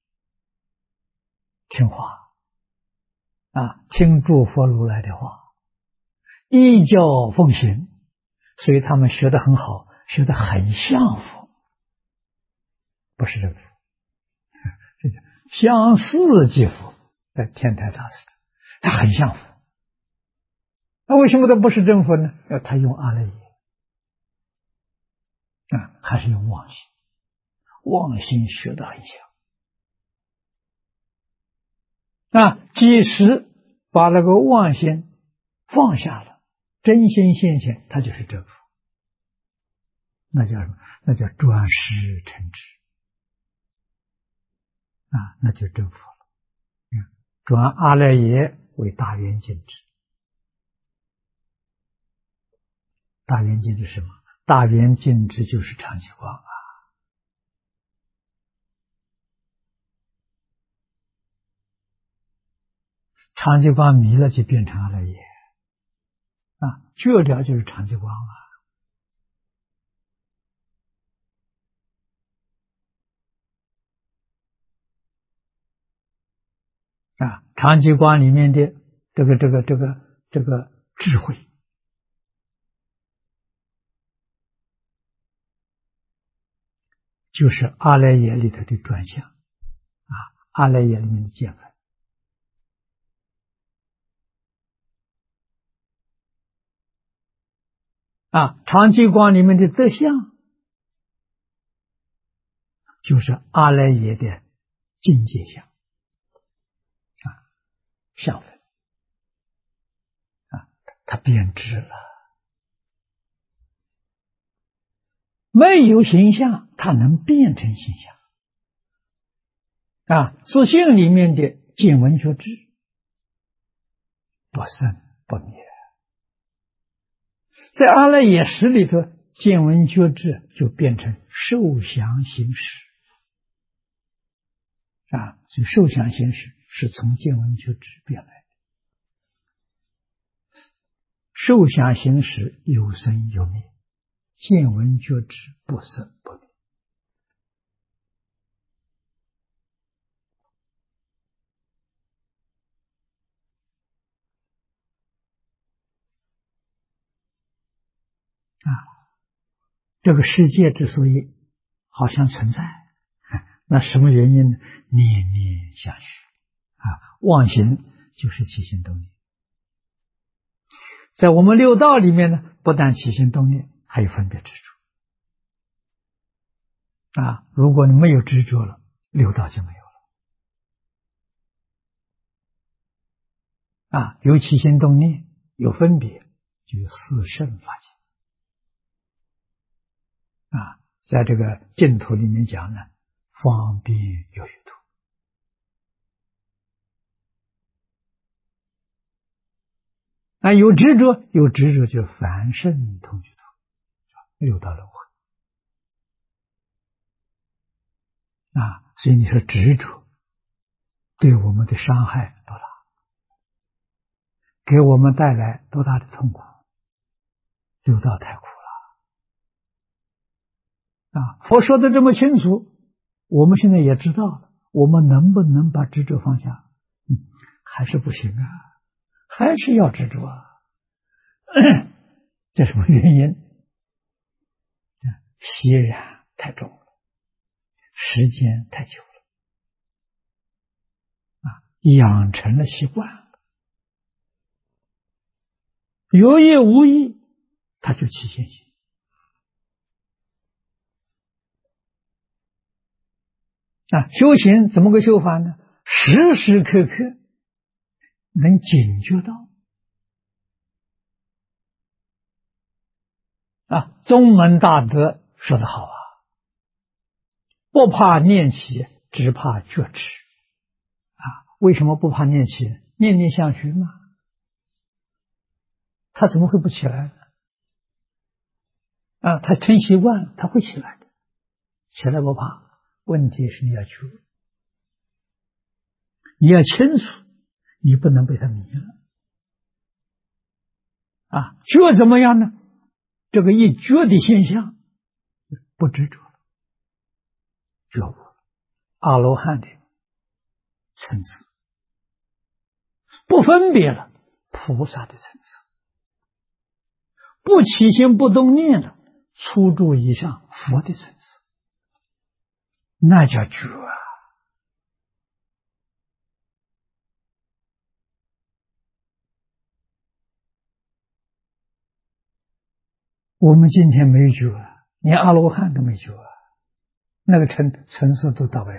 A: 听话听诸佛如来的话，依教奉行，所以他们学得很好，学得很像佛，不是真佛，这叫相似即佛。在天台大师他很像佛，那为什么他不是真佛呢？他用阿赖耶还是用妄心，妄心学得很像即使把那个妄心放下了，真心现前，他就是真佛。那叫什么？那叫转识成智那就真佛了。转阿赖耶为大圆镜智。大圆镜智是什么？大圆镜智就是常寂光常寂光迷了就变成阿赖耶绝了就是常寂光常寂光里面的这个智慧就是阿赖耶里头的转向阿赖耶里面的见分常寂光里面的德相就是阿赖耶的境界相相分它变质了，没有形象，它能变成形象自性里面的见闻觉知不生不灭，在阿赖耶识里头，见闻觉知就变成受想行识所以受想行识是从见闻觉知变来受想行识有生有灭，见闻觉知不生不灭。这个世界之所以好像存在，那什么原因呢？念念相续妄行就是起心动念。在我们六道里面呢，不但起心动念，还有分别执着如果你没有执着了，六道就没有了有起心动念，有分别，就有四圣法界在这个净土里面讲呢，方便有余土有执着，有执着就凡圣同居土，六道轮回所以你说执着对我们的伤害多大，给我们带来多大的痛苦，六道太苦了佛说的这么清楚，我们现在也知道了，我们能不能把执着放下？还是不行还是要执着这什么原因？习染太重了，时间太久了养成了习惯了，有意无意它就起现行修行怎么个修法呢？时时刻刻能警觉到宗门大德说得好不怕念起，只怕觉迟为什么不怕念起？念念相续嘛，他怎么会不起来呢？他成习惯了，他会起来的，起来不怕。问题是你要觉，你要清楚，你不能被他迷了觉怎么样呢？这个一觉的现象不执着了，觉悟了，阿罗汉的层次，不分别了，菩萨的层次，不起心不动念了，初住以上佛的层次，那叫觉我们今天没觉连阿罗汉都没觉那个层次都到不了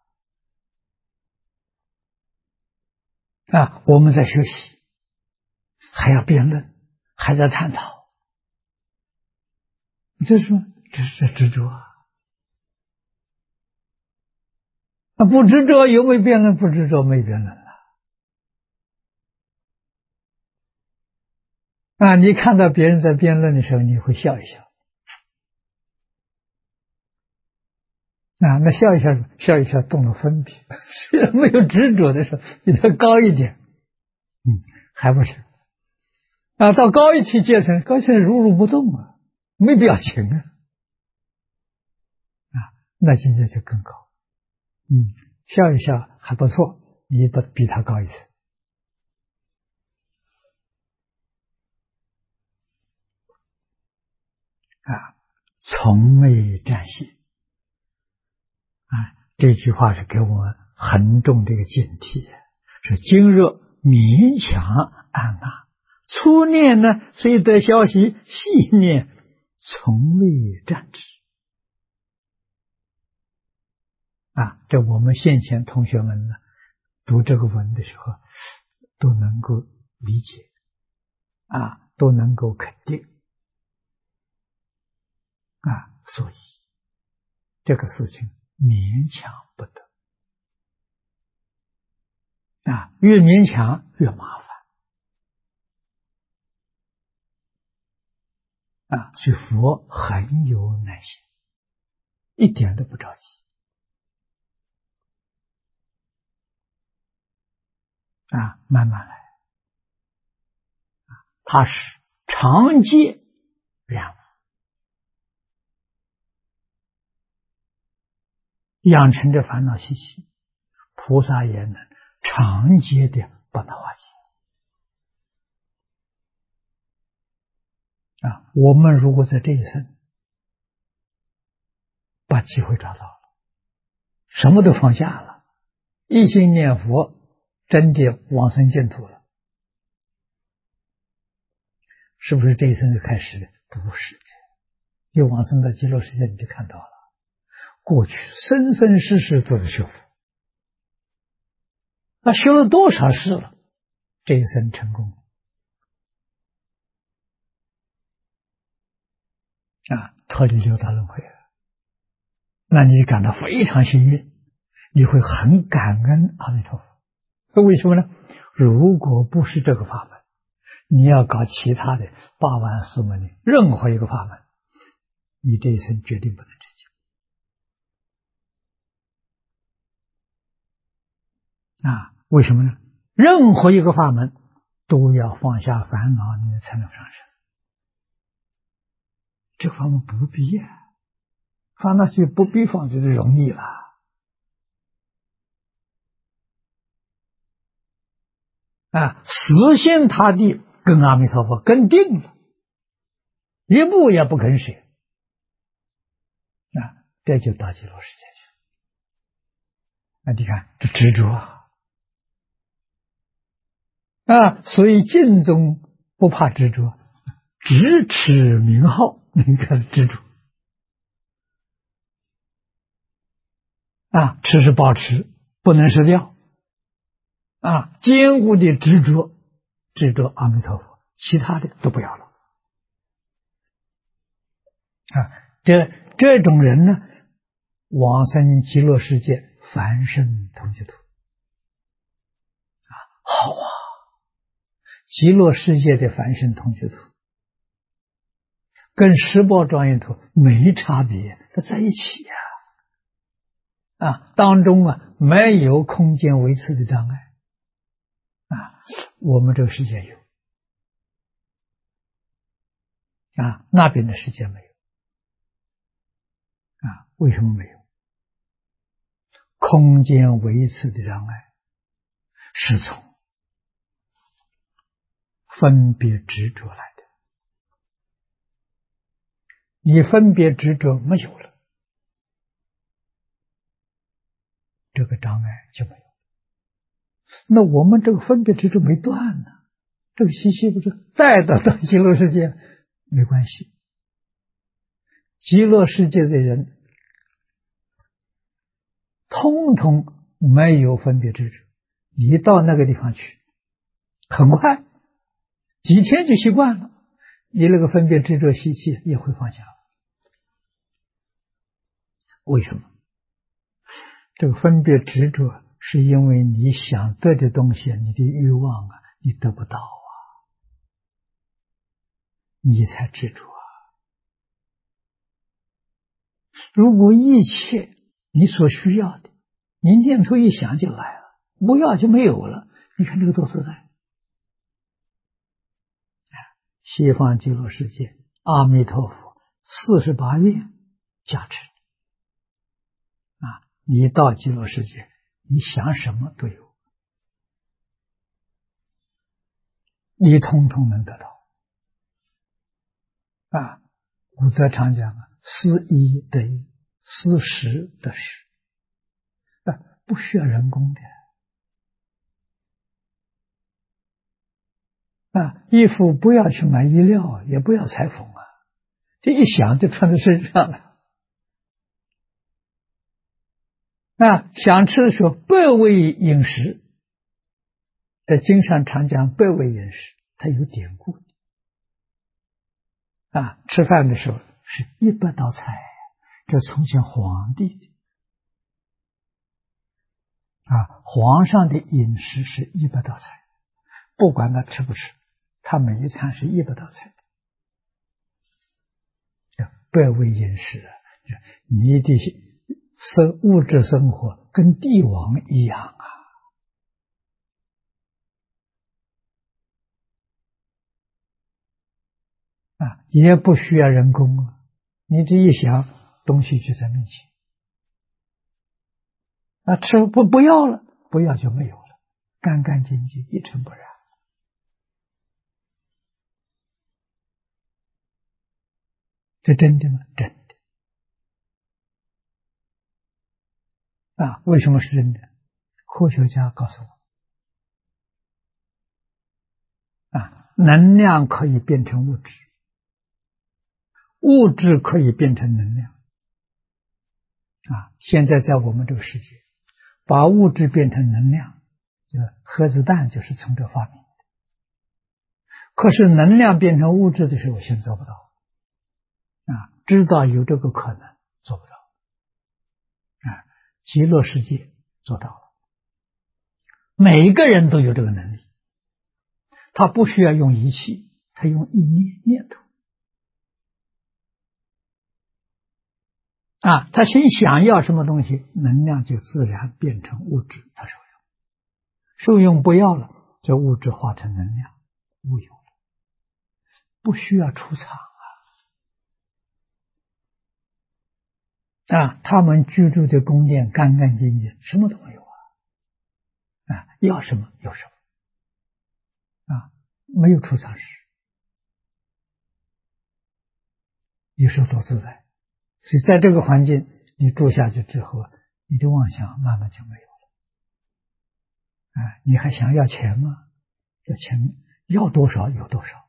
A: 我们在学习，还要辩论，还在探讨，这是执着不执着有没有辩论？不执着没辩论了你看到别人在辩论的时候，你会笑一笑那笑一笑动了分别，虽然没有执着的时候比他高一点还不是到高一级阶层，高一层如不动没表情那境界就更高笑一笑还不错，你比他高一层从未暂歇这句话是给我们很重的一个警惕，是今日勉强安初念呢虽得消息，细念从未暂止这我们先前同学们呢读这个文的时候都能够理解都能够肯定所以这个事情勉强不得越勉强越麻烦所以佛很有耐心，一点都不着急慢慢来踏实常戒然养成这烦恼习气，菩萨也能常戒的把它化解。我们如果在这一生把机会找到了，什么都放下了，一心念佛，真的往生净土了，是不是这一生就开始的？不是的，你往生到极乐世界你就看到了，过去生生世世都在修佛，修了多少世了，这一生成功脱离六道轮回了，那你感到非常幸运，你会很感恩阿弥陀佛。为什么呢？如果不是这个法门，你要搞其他的八万四门里任何一个法门，你这一生决定不能成就。为什么呢？任何一个法门都要放下烦恼，你才能上升。这个法门不必烦恼就不必放，就容易了。死心塌地跟阿弥陀佛跟定了，一步也不肯舍。这就到极乐世界去。你看这执着所以净宗不怕执着，只持名号，你看执着持是保持，不能失掉坚固的执着阿弥陀佛，其他的都不要了这种人呢，往生极乐世界凡圣同居土好极乐世界的凡圣同居土跟十宝庄严土没差别，它在一起当中没有空间维持的障碍我们这个世界有那边的世界没有为什么没有？空间维持的障碍是从分别执着来的，你分别执着没有了，这个障碍就没有。那我们这个分别执着没断呢，这个习气不是带到极乐世界没关系。极乐世界的人通通没有分别执着，你到那个地方去很快几天就习惯了，你那个分别执着习气也会放下。为什么？这个分别执着是因为你想得的东西，你的欲望你得不到你才执着如果一切你所需要的，你念头一想就来了，不要就没有了，你看这个多自在。西方极乐世界阿弥陀佛48愿加持你到极乐世界你想什么都有，你通通能得到古德常讲思一得一，思十得十不需要人工的衣服不要去买衣料，也不要裁缝这一想就穿在身上了想吃的时候百味饮食，在经上常讲百味饮食，它有典故吃饭的时候是100道菜，这从前皇帝的皇上的饮食是100道菜，不管他吃不吃，他每一餐是100道菜百味饮食你的物质生活跟帝王一样也不需要人工啊，你这一想，东西就在面前。吃不要了，不要就没有了，干干净净，一尘不染。这真的吗？真的。为什么是真的？科学家告诉我，能量可以变成物质，物质可以变成能量。现在在我们这个世界，把物质变成能量，核子弹就是从这发明的。可是能量变成物质的时候，现在做不到。知道有这个可能，做不到。极乐世界做到了，每一个人都有这个能力，他不需要用仪器，他用意念头。他先想要什么东西，能量就自然变成物质，他受用。受用不要了，这物质化成能量，无有了，不需要出厂。他们居住的宫殿干干净净，什么都没有要什么有什么没有出厂时，你说多自在。所以在这个环境你住下去之后，你的妄想慢慢就没有了。你还想要钱吗？这钱要多少有多少。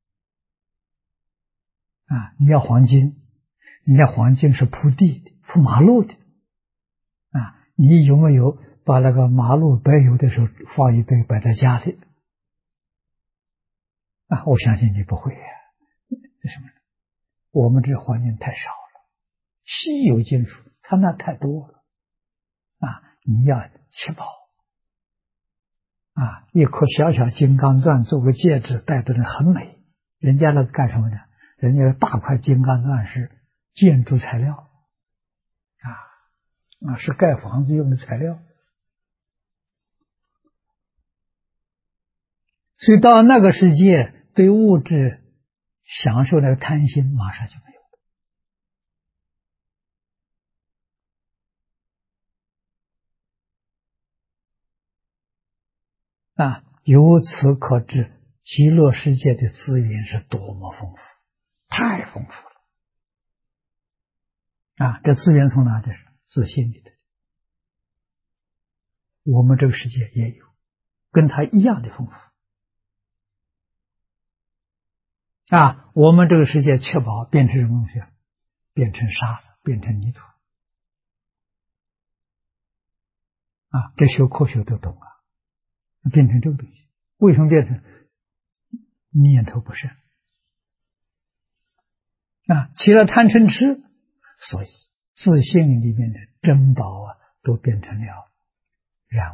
A: 你要黄金，你要黄金是铺地的，铺马路的。你有没有把那个马路柏油的时候放一堆摆在家里？我相信你不会为什么呢？我们这环境太少了，稀有金属它那太多了。你要7宝一颗小小金刚钻做个戒指戴的人很美，人家那个干什么呢？人家大块金刚钻是建筑材料是盖房子用的材料。所以到那个世界，对物质享受的贪心马上就没有。由此可知，极乐世界的资源是多么丰富，太丰富了。这资源从哪里？自信里的。我们这个世界也有，跟它一样的丰富。我们这个世界确保变成什么东西？变成沙子，变成泥土。这学科学都懂变成这个东西。为什么变成？念头不善起了贪嗔痴，所以自信里面的珍宝都变成了染污。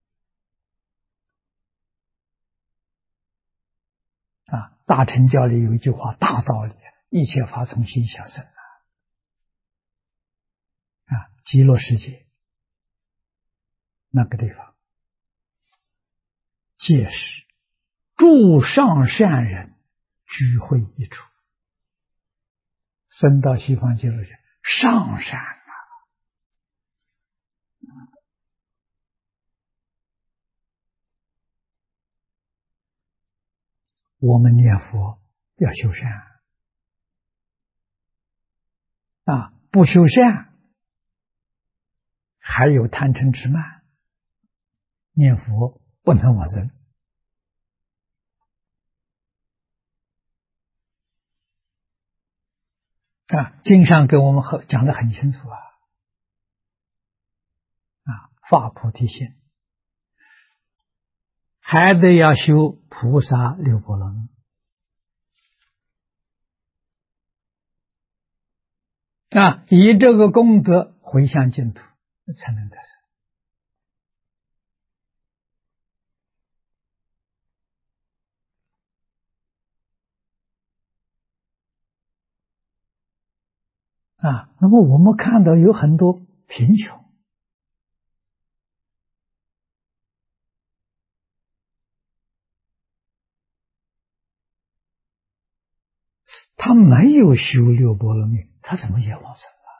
A: 大乘教里有一句话，大道理，一切法从心想生极乐世界那个地方，皆是诸上善人聚会一处。升到西方极乐世界，上善我们念佛要修善不修善还有贪嗔痴慢，念佛不能往生经上给我们讲得很清楚发菩提心，还得要修菩萨六波罗蜜以这个功德回向净土才能得生那么我们看到有很多贫穷他没有修六波罗蜜，他怎么也往生了？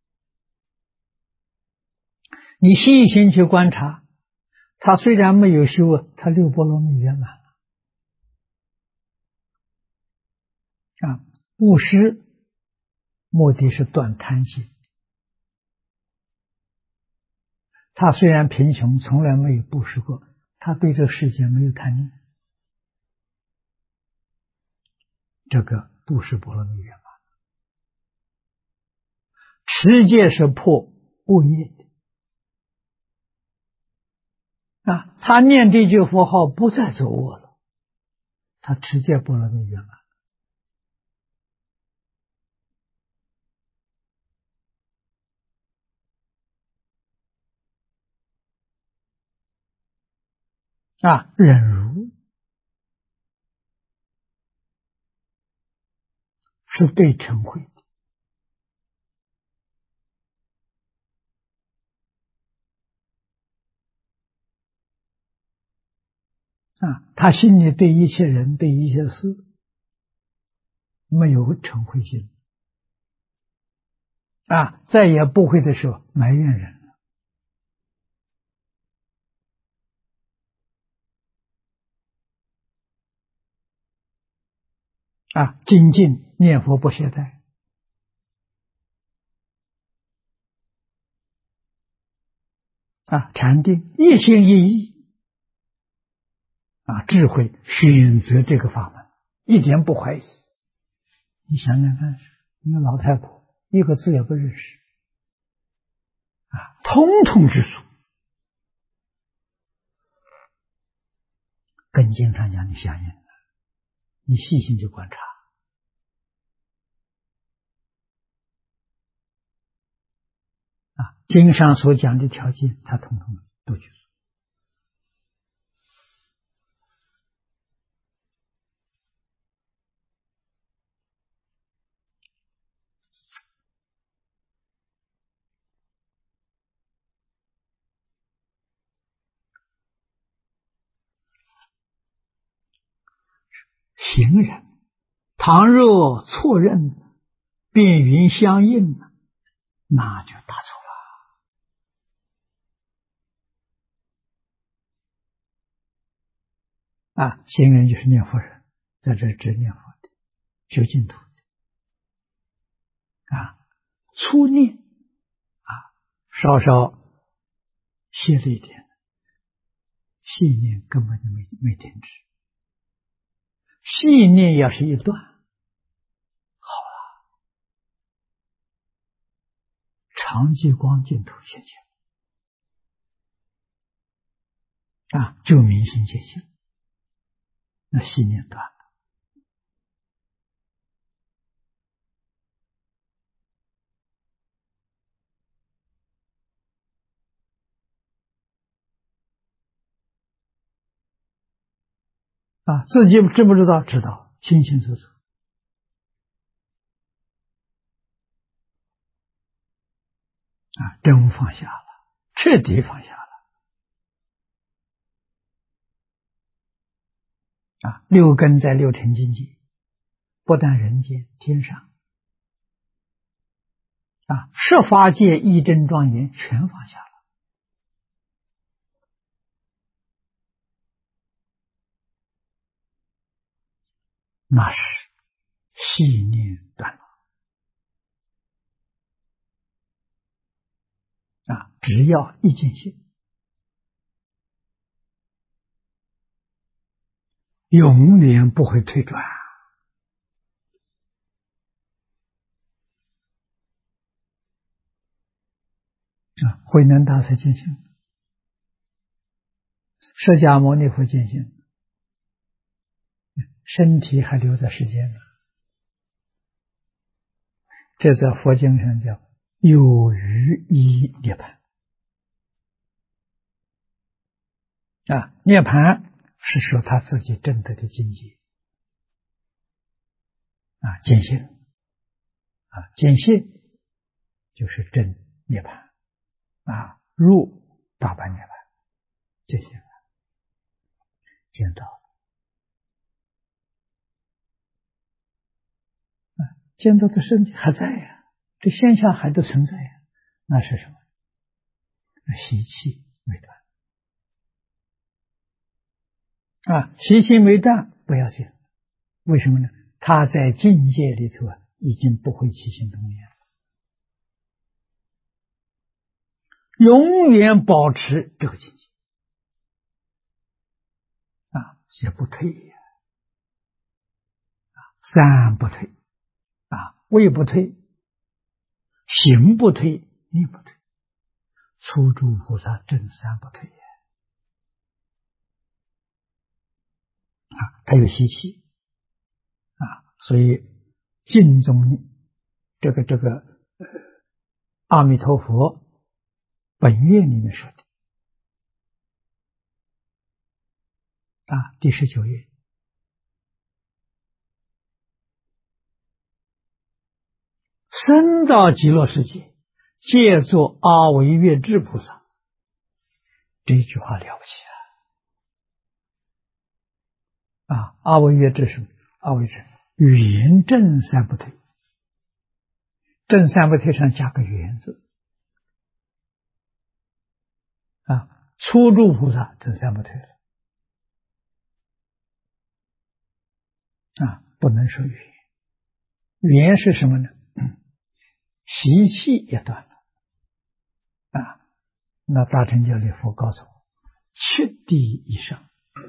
A: 你细心去观察，他虽然没有修，他六波罗蜜圆满了啊！布施目的是断贪心，他虽然贫穷，从来没有布施过，他对这个世界没有贪念，这个布施波罗蜜圆满。持戒是破恶业的啊，他念这句佛号不再作恶了，他持戒波罗蜜圆满啊，忍辱是对称慧的啊，他心里对一切人对一切事没有嗔恚心啊，再也不会的时候埋怨人啊，精进念佛不懈怠啊，禅定一心一意啊，智慧选择这个法门，一点不怀疑。你想想看，一个老太婆一个字也不认识啊，通通知足。跟经上讲的相应的，你细心去观察啊，经上所讲的条件，他统统都去做。行人倘若错认，便云相应，那就大错了啊！行人就是念佛人，在这只念佛的，修净土的啊，初念啊，稍稍歇了一点，细念根本就没停止。细念要是一断，好了，常寂光净土现前啊，就明心见性，那细念断了啊，自己知不知道？知道，清清楚楚啊，真放下了，彻底放下了啊！六根在六尘境界，不但人间，天上啊，十法界一真庄严全放下了，那是细念断了啊！只要一见性，永远不会退转啊！慧能大师见性，释迦牟尼佛见性，身体还留在世间呢。这在佛经上叫有余一涅盘啊，涅盘是说他自己证得的境界啊，见性啊，见性就是证涅盘啊，入大般涅盘，见性见到见到的身体还在呀，这现象还都存在呀，那是什么？习气没断习气没断不要紧，为什么呢？他在境界里头已经不会起心动念了，永远保持这个境界也不退呀，三不退位不退，行不退，念不退，初住菩萨正三不退他有习气所以经中这个阿弥陀佛本愿里面说的第19页，生到极乐世界，借作阿惟越致菩萨，这句话了不起阿惟越致是什么？阿惟越圆正三不退，正三不退上加个圆字初住菩萨正三不退了不能说圆，圆是什么呢？习气也断了那大乘教里佛告诉我，7地以上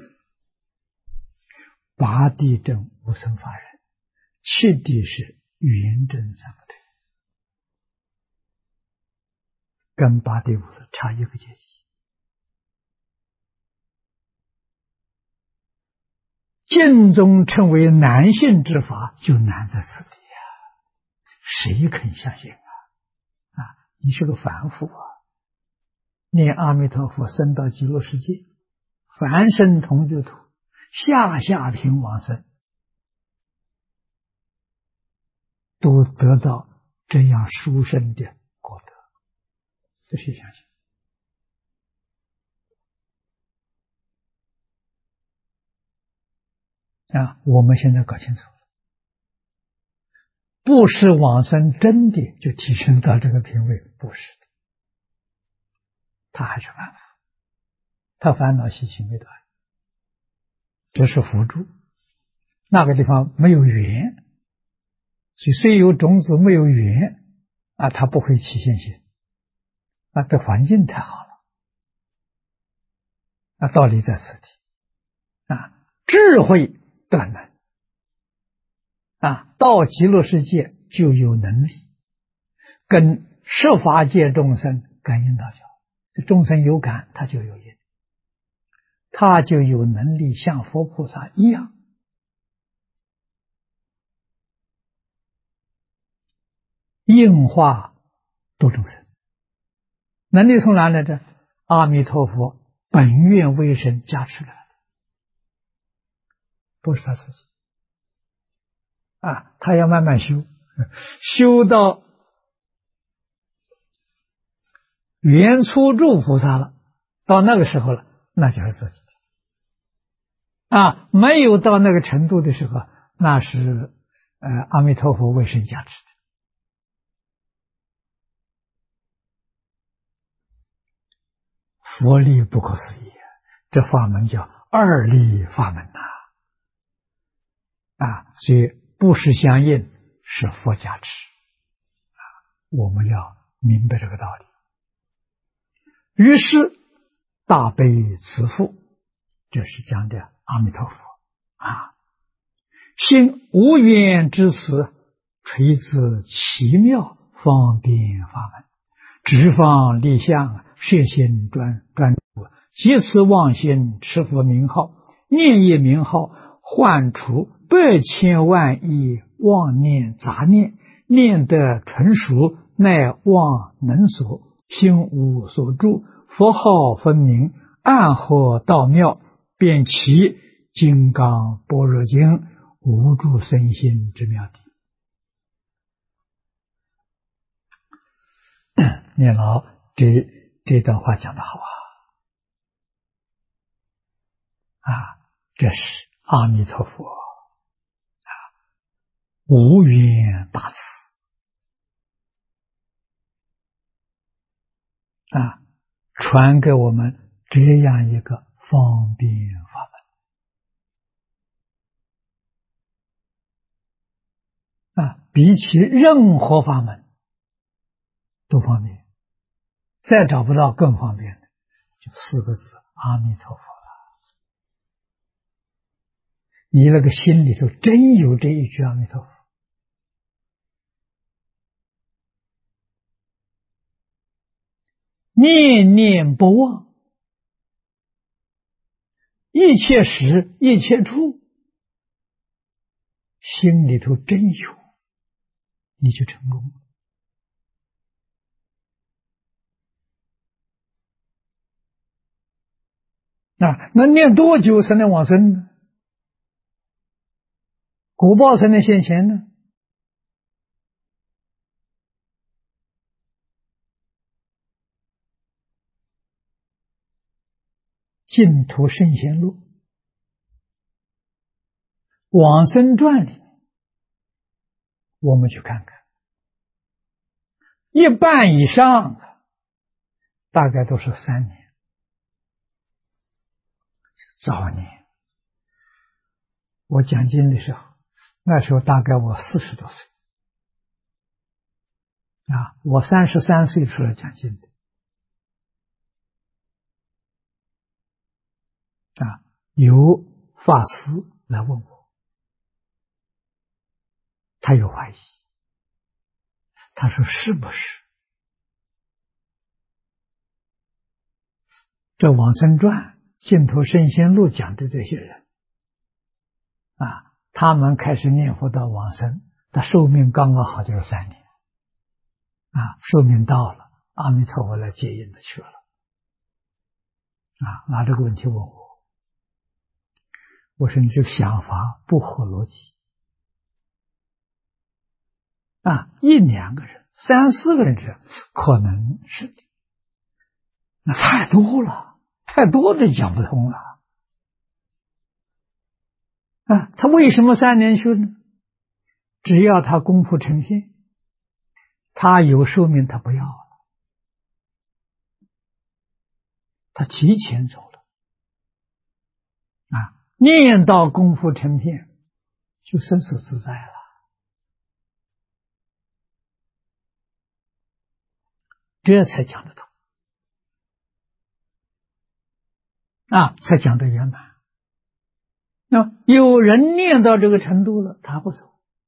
A: 8地正无生法忍，7地是圆正三不退，跟8地无生差一个阶级。净宗称为难信之法，就难在此地谁肯相信你是个凡夫念阿弥陀佛生到极乐世界，凡生同居土，下品往生，都得到这样殊胜的果德，这谁相信我们现在搞清楚了，不是往生真的就提升到这个品位，不是的，他还是凡夫，他烦恼习气没断，这是辅助，那个地方没有缘，所以虽有种子没有缘他不会起现行这环境太好了道理在此地智慧断能到极乐世界就有能力跟十法界众生感应道交，众生有感他就有因，他就有能力像佛菩萨一样应化度众生，能力从哪来的？阿弥陀佛本愿威神加持来的，不是他自己他要慢慢修到圆初住菩萨了，到那个时候了，那就是自己没有到那个程度的时候，那是阿弥陀佛威神加持的。佛力不可思议这法门叫二力法门所以不是相应，是佛加持我们要明白这个道理。于是大悲慈父，这是讲的阿弥陀佛心无缘之慈，垂自奇妙方便法门，直放立相，摄心专注，即此妄心，持佛名号，念业名号，唤除100,000,000,000妄念杂念，念得纯熟，乃妄能所，心无所住，佛号分明，暗合道妙，便其金刚般若经无住身心之妙谛。念老这段话讲得好这是阿弥陀佛无缘大慈啊，传给我们这样一个方便法门啊，比起任何法门都方便，再找不到更方便的，就四个字：阿弥陀佛了。你那个心里头真有这一句阿弥陀佛，念念不忘，一切时一切处，心里头真有，你就成功了。那念多久才能往生呢？果报才能现前呢？净土圣贤录往生传里，我们去看看，一半以上大概都是3年。早年我讲经的时候，那时候大概我40多岁啊，我33岁出来讲经的啊，有法师来问我，他有怀疑，他说是不是这往生传、净土圣贤录讲的这些人啊，他们开始念佛到往生，他寿命刚刚好就是3年啊，寿命到了，阿弥陀佛来接引他去了啊，拿这个问题问我，我说你这个想法不合逻辑啊，1、2个人、3、4个人可能是的，那太多了，太多的讲不通了啊！他为什么3年去呢？只要他功夫成片，他有寿命他不要了，他提前走了啊！念到功夫成片，就生死自在了。这才讲得通啊，才讲得圆满。那有人念到这个程度了，他不走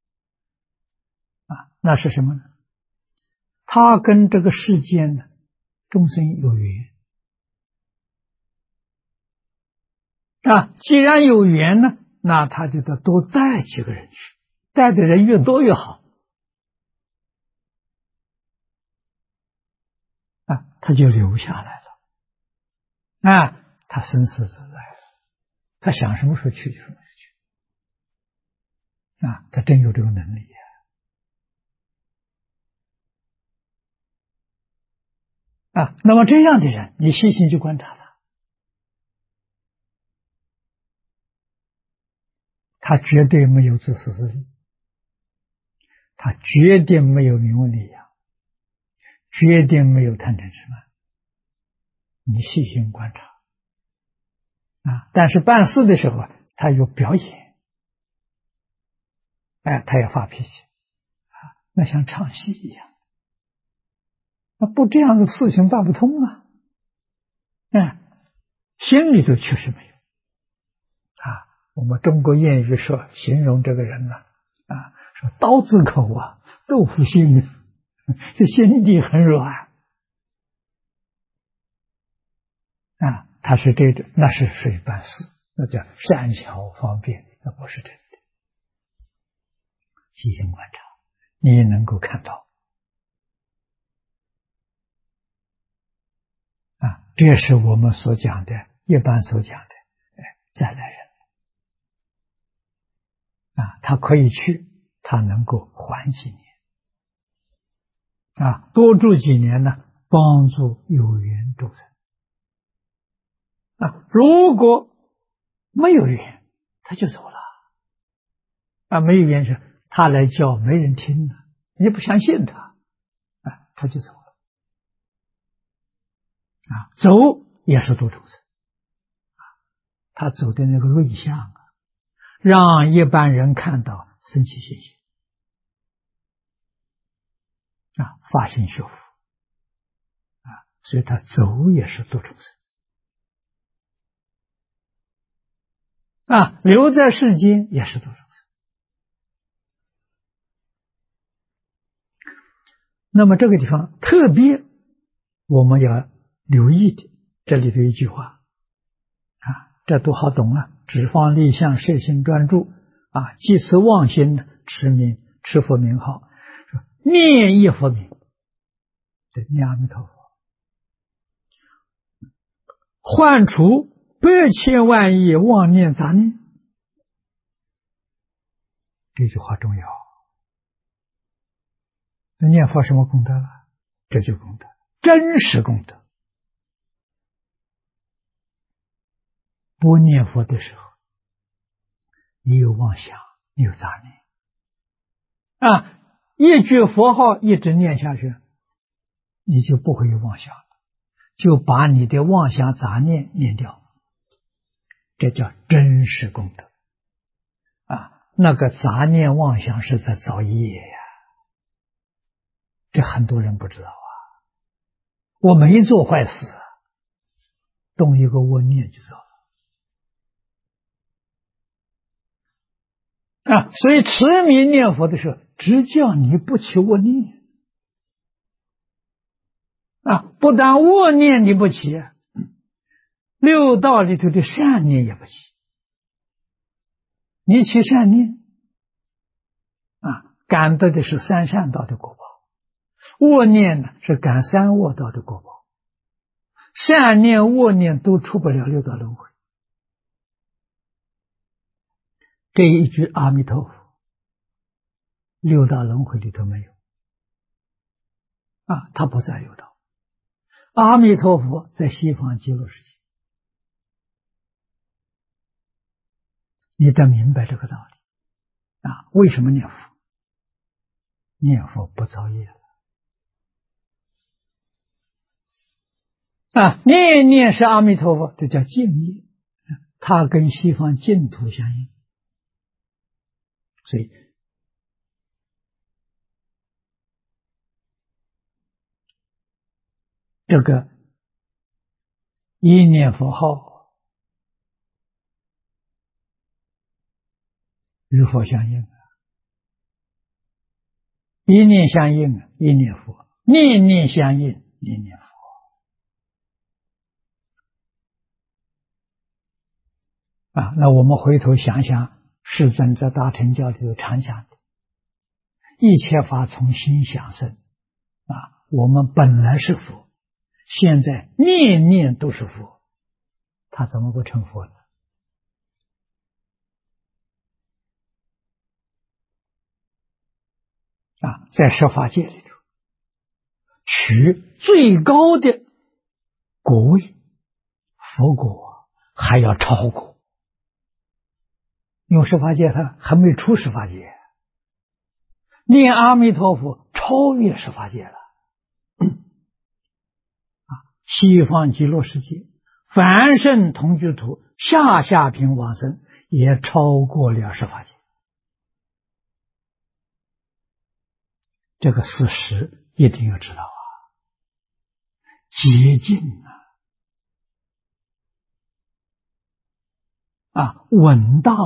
A: 啊，那是什么呢？他跟这个世间的众生有缘啊，既然有缘呢，那他就得多带几个人去，带的人越多越好啊，他就留下来了啊，他生死自在了，他想什么时候去就什么时候去啊，他真有这个能力啊。那么这样的人，你细心去观察他绝对没有自私自利，他绝对没有名闻利养，绝对没有贪嗔痴慢，你细心观察啊。但是办事的时候他有表演，哎，他也发脾气啊，那像唱戏一样，那不这样的事情办不通啊。心里头确实没有啊。我们中国谚语说，形容这个人呢啊，说刀子口啊，豆腐心啊，这心地很软啊。他是这种，那是属于办事，那叫善巧方便，那不是真的。细心观察，你也能够看到啊，这是我们所讲的，一般所讲的再来人啊，他可以去，他能够缓几年啊，多住几年呢，帮助有缘众生啊。如果没有缘，他就走了啊，没有缘是他来教没人听了，你不相信他，他就走了。走也是度众生，他走的那个瑞相让一般人看到生起信心，发心学佛，所以他走也是度众生。留在世间也是度众生。那么这个地方特别我们要留意的，这里的一句话这都好懂只放立相，摄心专注即此妄心持佛名号，念一佛名，念阿弥陀佛，换除百千万亿妄念杂念。这句话重要。那念佛什么功德了？这就功德，真实功德。不念佛的时候，你有妄想，你有杂念一句佛号一直念下去，你就不会有妄想了，就把你的妄想杂念念掉，这叫真实功德那个杂念妄想是在造业呀，这很多人不知道我没做坏事动一个恶念就造了所以持名念佛的时候，只叫你不起恶念不但恶念你不起，六道里头的善念也不起。你起善念感得的是三善道的果报，恶念呢是感三恶道的果报，善念恶念都出不了六道轮回。这一句阿弥陀佛，六道轮回里头没有他不在六道。阿弥陀佛在西方极乐世界，你得明白这个道理为什么念佛？念佛不造业了念念是阿弥陀佛，这叫净业，它跟西方净土相应。所以这个一念佛号与佛相应一念相应一念佛，念念相应念念佛那我们回头想想世尊在大乘教里头常讲的一切法从心想生我们本来是佛，现在念念都是佛，他怎么不成佛呢？在十法界里头取最高的果位，佛果还要超过，因为十法界它还没出十法界，念阿弥陀佛超越十法界了西方极乐世界凡圣同居土下下品往生也超过了十法界，这个事实一定要知道洁净稳当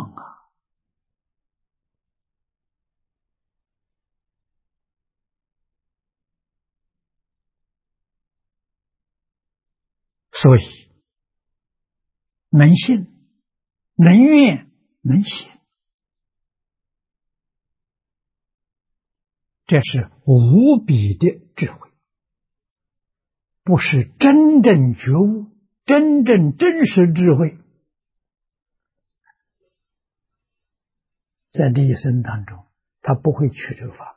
A: 所以能信能愿能行，这是无比的智慧，不是真正觉悟真正真实智慧，在这一生当中他不会取这个法门。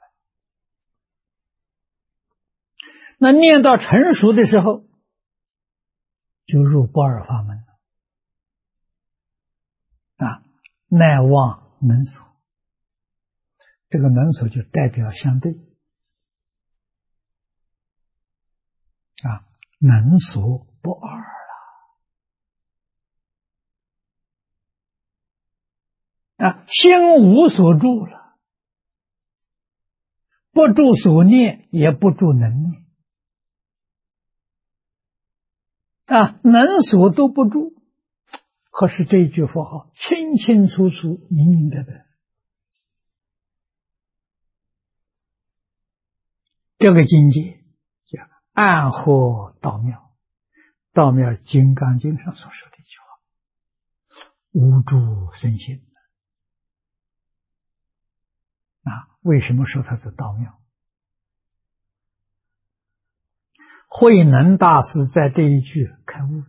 A: 那念到成熟的时候就入不二法门耐忘能所， 这个能所就代表相对啊，能所不二了啊，心无所住了，不住所念，也不住能念啊，能所都不住。可是这一句佛号清清楚楚、明明白白，这个境界叫暗合道妙。道妙《金刚经》上所说的一句话：无住生信啊。为什么说它是道妙？慧能大师在这一句开悟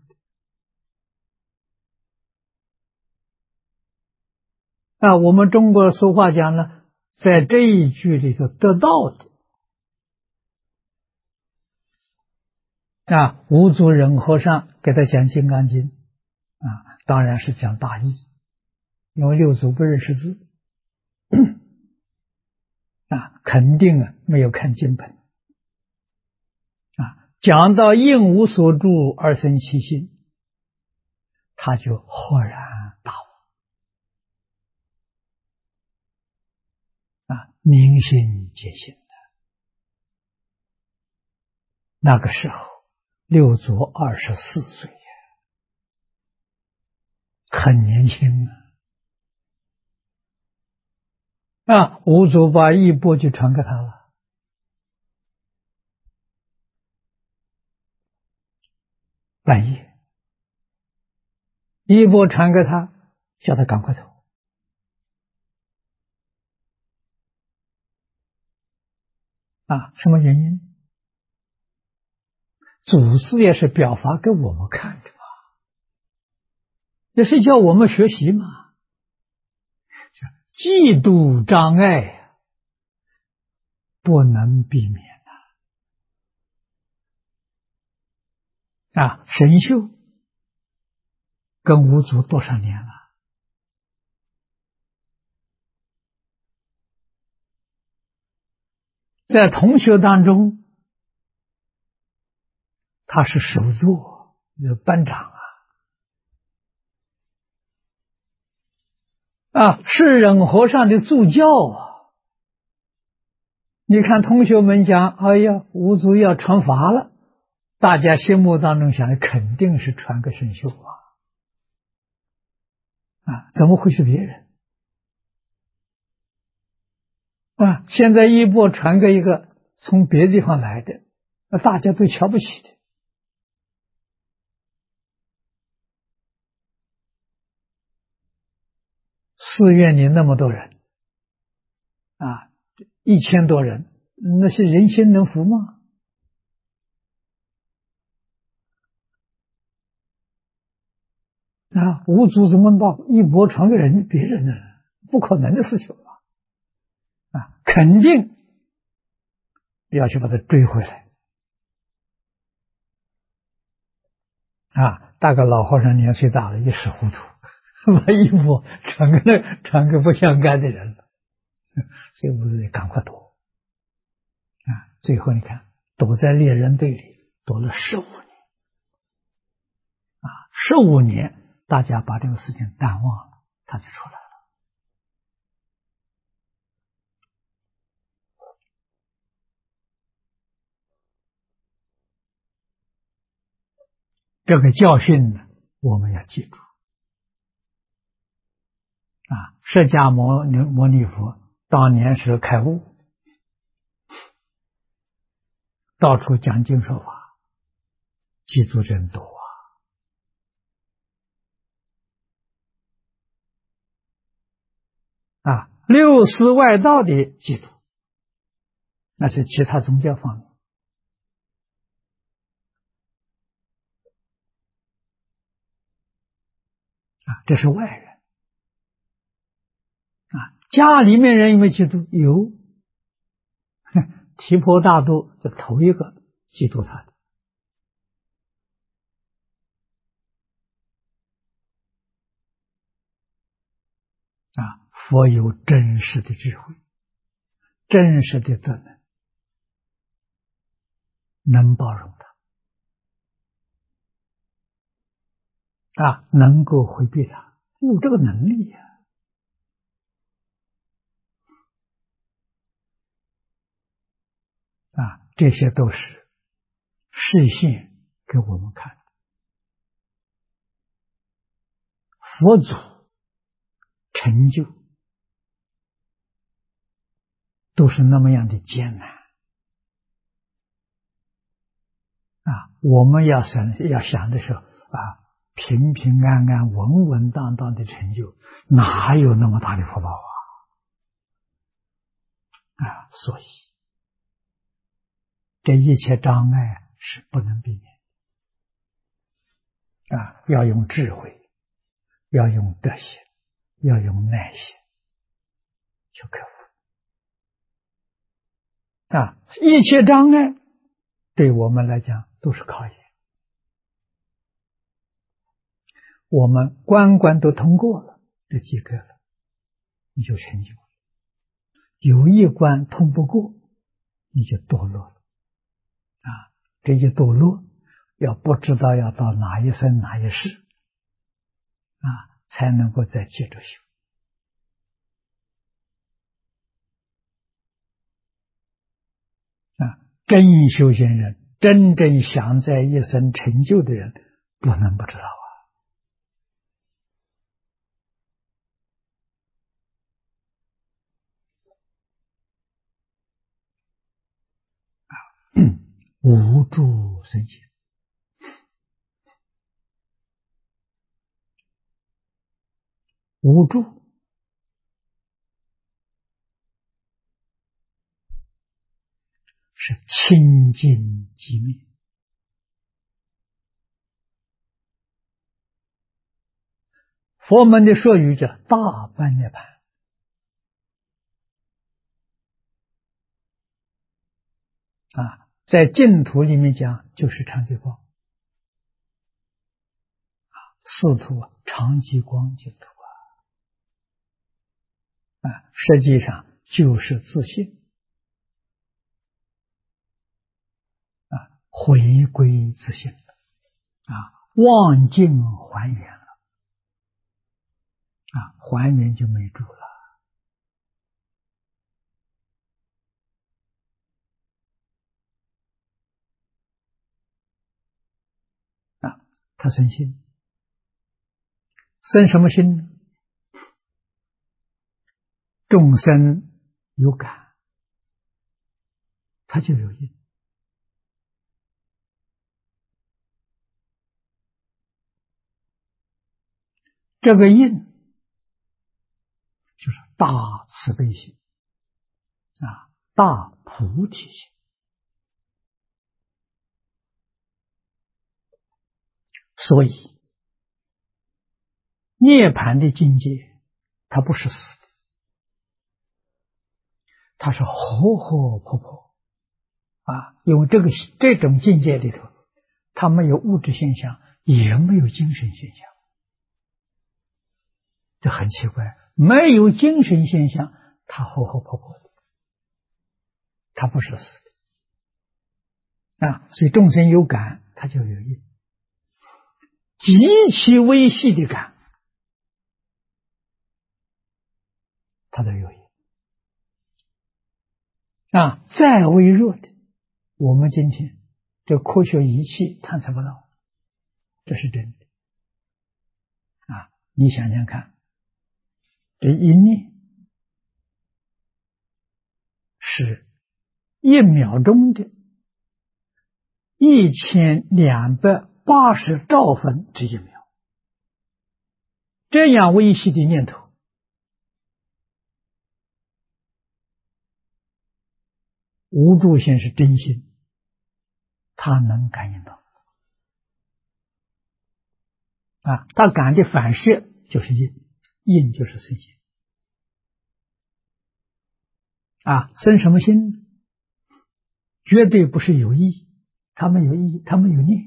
A: 啊，我们中国俗话讲呢，在这一句里头得到的啊，无祖忍和尚给他讲《金刚经》啊，当然是讲大义，因为六祖不认识字啊，肯定没有看经本啊。讲到应无所住而生其心，他就豁然大悟啊，明心见性的。那个时候六祖24岁呀，很年轻啊。五祖把衣钵就传给他了，半夜衣钵传给他，叫他赶快走啊。什么原因？祖师也是表法给我们看的嘛，也是叫我们学习嘛。嫉妒障碍不能避免啊。神秀跟五祖多少年了？在同学当中，他是首座，班长啊，是忍和尚的助教啊。你看同学们讲，哎呀，五祖要传法了，大家心目当中想的肯定是传给神秀啊，怎么会是别人啊？现在衣钵传给一个从别的地方来的，那大家都瞧不起的。寺院里那么多人啊，1000多人，那些人心能服吗？啊，五祖怎么把衣钵传给别人呢？不可能的事情啊！肯定要去把它追回来啊！大概老和尚年岁大了，一时糊涂，把衣钵传给不相干的人了，所以五祖得赶快躲啊！最后你看，躲在猎人队里躲了15年啊，15年，大家把这个事情淡忘了，他就出来了。这个教训呢，我们要记住啊！释迦牟尼佛当年是开悟，到处讲经说法，记住真多啊！六师外道的记住，那是其他宗教方面啊，这是外人啊。家里面人有没有嫉妒？有，提婆大度就头一个嫉妒他的啊。佛有真实的智慧真实的德能包容它，能够回避它，有这个能力呀。这些都是示现给我们看的。佛祖成就都是那么样的艰难我们要想的时候平平安安、稳稳当当的成就，哪有那么大的福报所以这一切障碍是不能避免要用智慧，要用德行，要用耐心去克服一切障碍对我们来讲都是考验。我们关关都通过了，就及格了，你就成就了。有一关通不过，你就堕落了这一堕落要不知道要到哪一生哪一世才能够再接着修真修行人，真正想在一生成就的人，不能不知道无助身心。无助是清净寂灭，佛门的术语叫大般涅槃在净土里面讲就是常寂光四土常寂光净土实际上就是自信回归自信忘境还原了还原就没住了他生心，生什么心呢？众生有感，他就有因。这个因就是大慈悲心大菩提心。所以涅槃的境界它不是死的，它是活活泼泼因为这种境界里头，它没有物质现象，也没有精神现象，这很奇怪。没有精神现象，它活活泼泼的，它不是死的所以众生有感，它就有因，极其微细的感，它都有因再微弱的，我们今天这科学仪器探测不到，这是真的你想想看，这一念是1秒钟的1280兆分之1秒，这样微细的念头，无住心是真心，它能感应到它感的反射就是因，因就是生心生什么心？绝对不是有意，他们有意，他们有念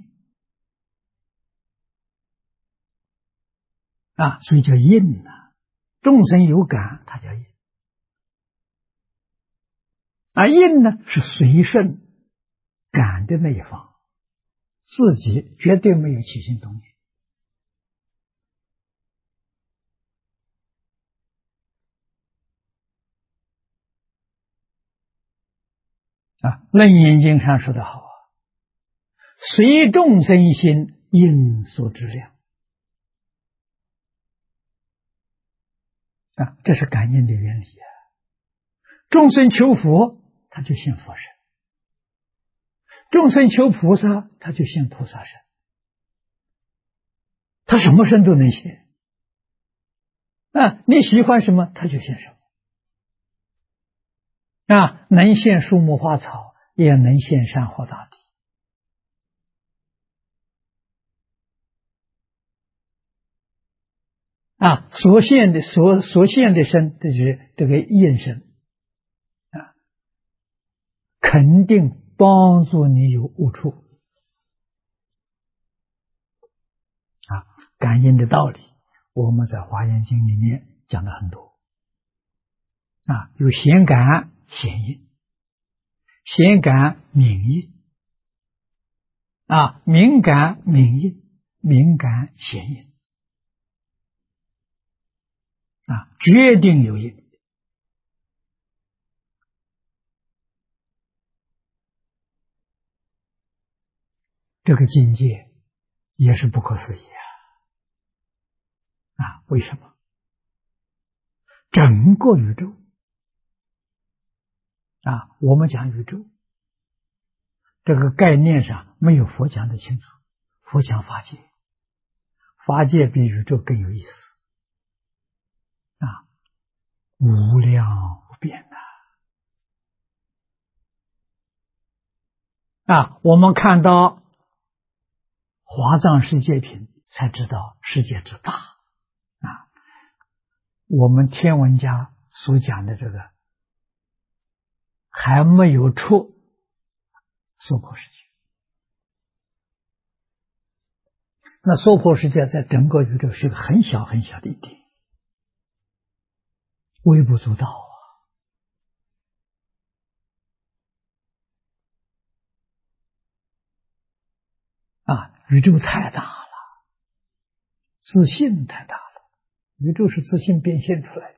A: 所以叫因众生有感，它叫因应呢是随顺感的那一方，自己绝对没有起心动念。楞严经上说得好，随众生心，应所知量。这是感应的原理啊。众生求佛，他就信佛身；众生求菩萨，他就信菩萨身。他什么身都能信你喜欢什么，他就信什么能现树木花草，也能现山河大地所现的身，这就是这个应身肯定帮助你有悟处感应的道理，我们在《华严经》里面讲了很多有显感、显应，显感、敏应敏感、敏应，敏感、显应决定有应。这个境界也是不可思议为什么？整个宇宙我们讲宇宙这个概念上没有佛讲的清楚，佛讲法界，法界比宇宙更有意思无量无边我们看到华藏世界品，才知道世界之大我们天文家所讲的这个还没有出娑婆世界。那娑婆世界在整个宇宙是个很小很小的一点，微不足道宇宙太大了，自信太大了，宇宙是自信变现出来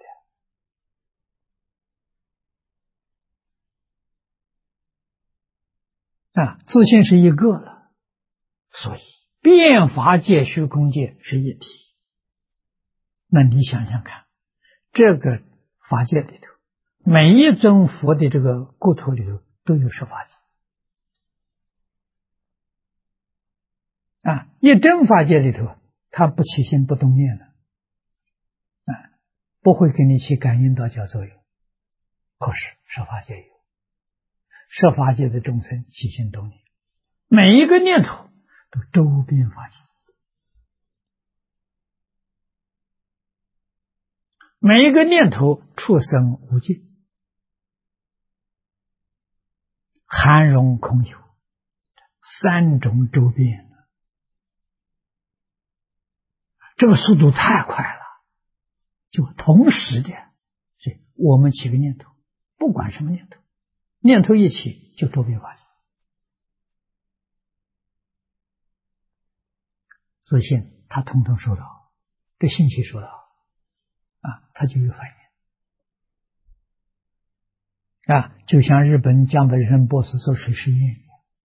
A: 的自信是一个了，所以变法界、虚空界是一体。那你想想看，这个法界里头，每一尊佛的这个国土里头都有十法界一真法界里头，它不起心不动念了不会给你起感应道交作用。可是十法界有，十法界的众生起心动念，每一个念头都周边法界，每一个念头触生无尽，含容空有，三种周边，这个速度太快了，就同时的，所以我们起个念头，不管什么念头，念头一起就周边法界。自信他统统收到，对信息收到他就有反应就像日本江本仁波斯做水实验一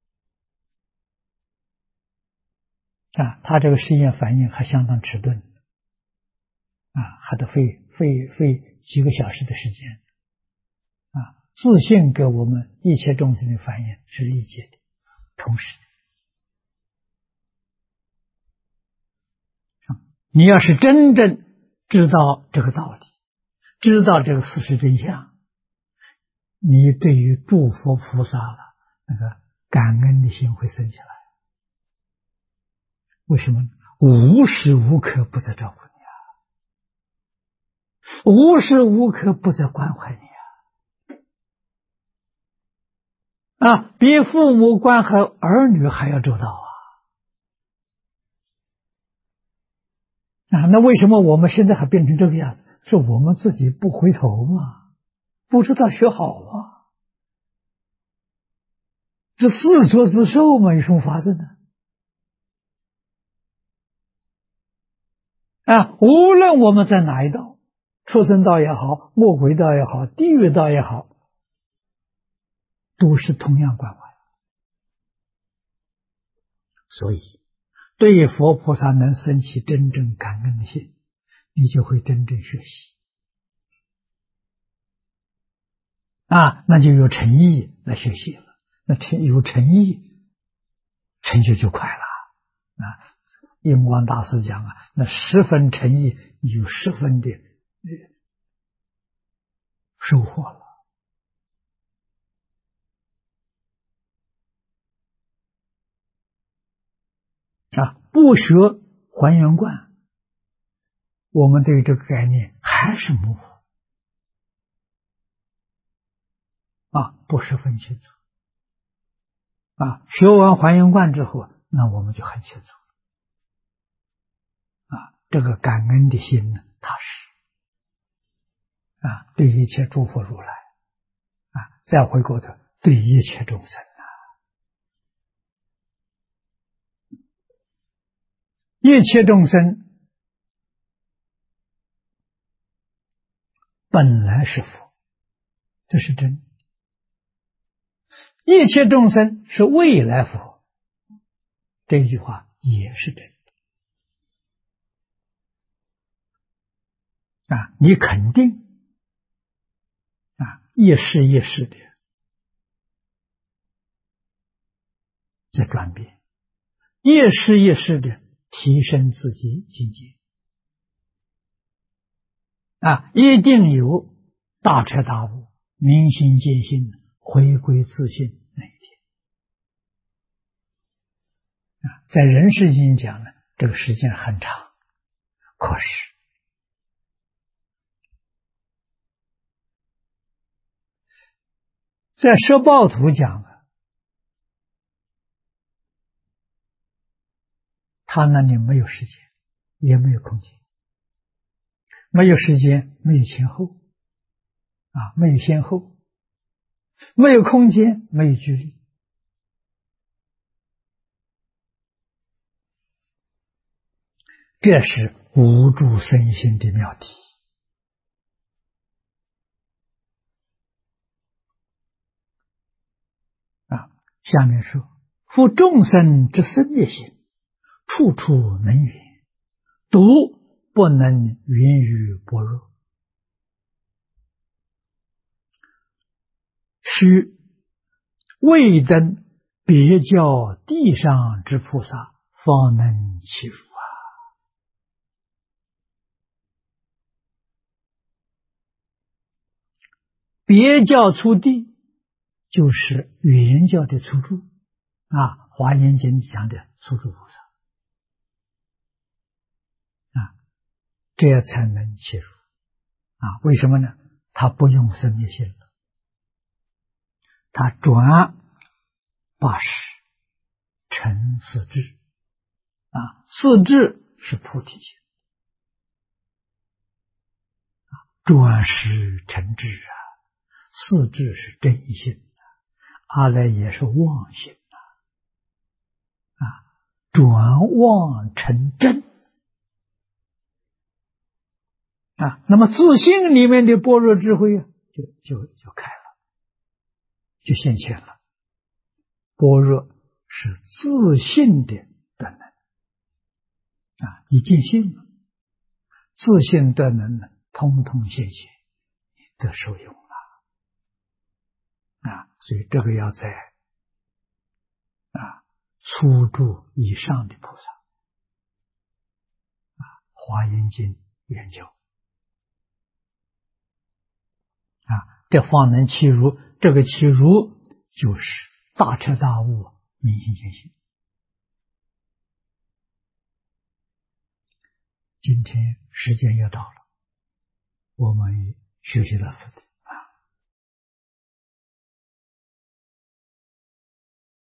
A: 样他这个实验反应还相当迟钝还得费几个小时的时间自信给我们一切众生的反应是立即的，同时你要是真正知道这个道理，知道这个事实真相，你对于诸佛菩萨了那个感恩的心会升起来。为什么？无时无刻不在照顾你无时无刻不在关怀你比父母关怀儿女还要周到那为什么我们现在还变成这个样子？是我们自己不回头嘛，不知道学好这自作自受嘛，有什么法子呢？无论我们在哪一道，畜生道也好，魔鬼道也好，地狱道也好，都是同样关怀。所以，对佛菩萨能生起真正感恩的心，你就会真正学习那就有诚意来学习了。那有诚意，成就就快了印光大师讲那10分诚意，有10分的收获了不学还原观，我们对这个概念还是模糊不十分清楚学完还原观之后，那我们就很清楚这个感恩的心呢，踏实对一切诸佛如来再回过头对一切众生一切众生本来是佛，这是真；一切众生是未来佛，这句话也是真你肯定一世一世的在转变，一世一世的提升自己境界一定有大彻大悟、明心见性、回归自信那一天在人世间讲呢，这个时间很长，可是在摄报图讲他那里没有时间，也没有空间，没有时间，没有前后没有先后，没有空间，没有距离这是无住身心的妙体下面说复众生之生灭心，处处能缘，独不能缘于般若。须未登别教地上之菩萨，方能其如别教出地就是原教的出处华严经讲的出处菩萨这才能切入为什么呢？他不用生灭心了，他转八识成四智四智是菩提心转识成智四智是真心阿赖也是妄心转妄成真那么自信里面的般若智慧就开了，就现前了。般若是自信的德能你尽信了，自信德能呢，通通现前，得受用了所以这个要在初住以上的菩萨华严经研究这方能契如，这个契如就是大彻大悟、明心见性。今天时间又到了，我们学习到此地。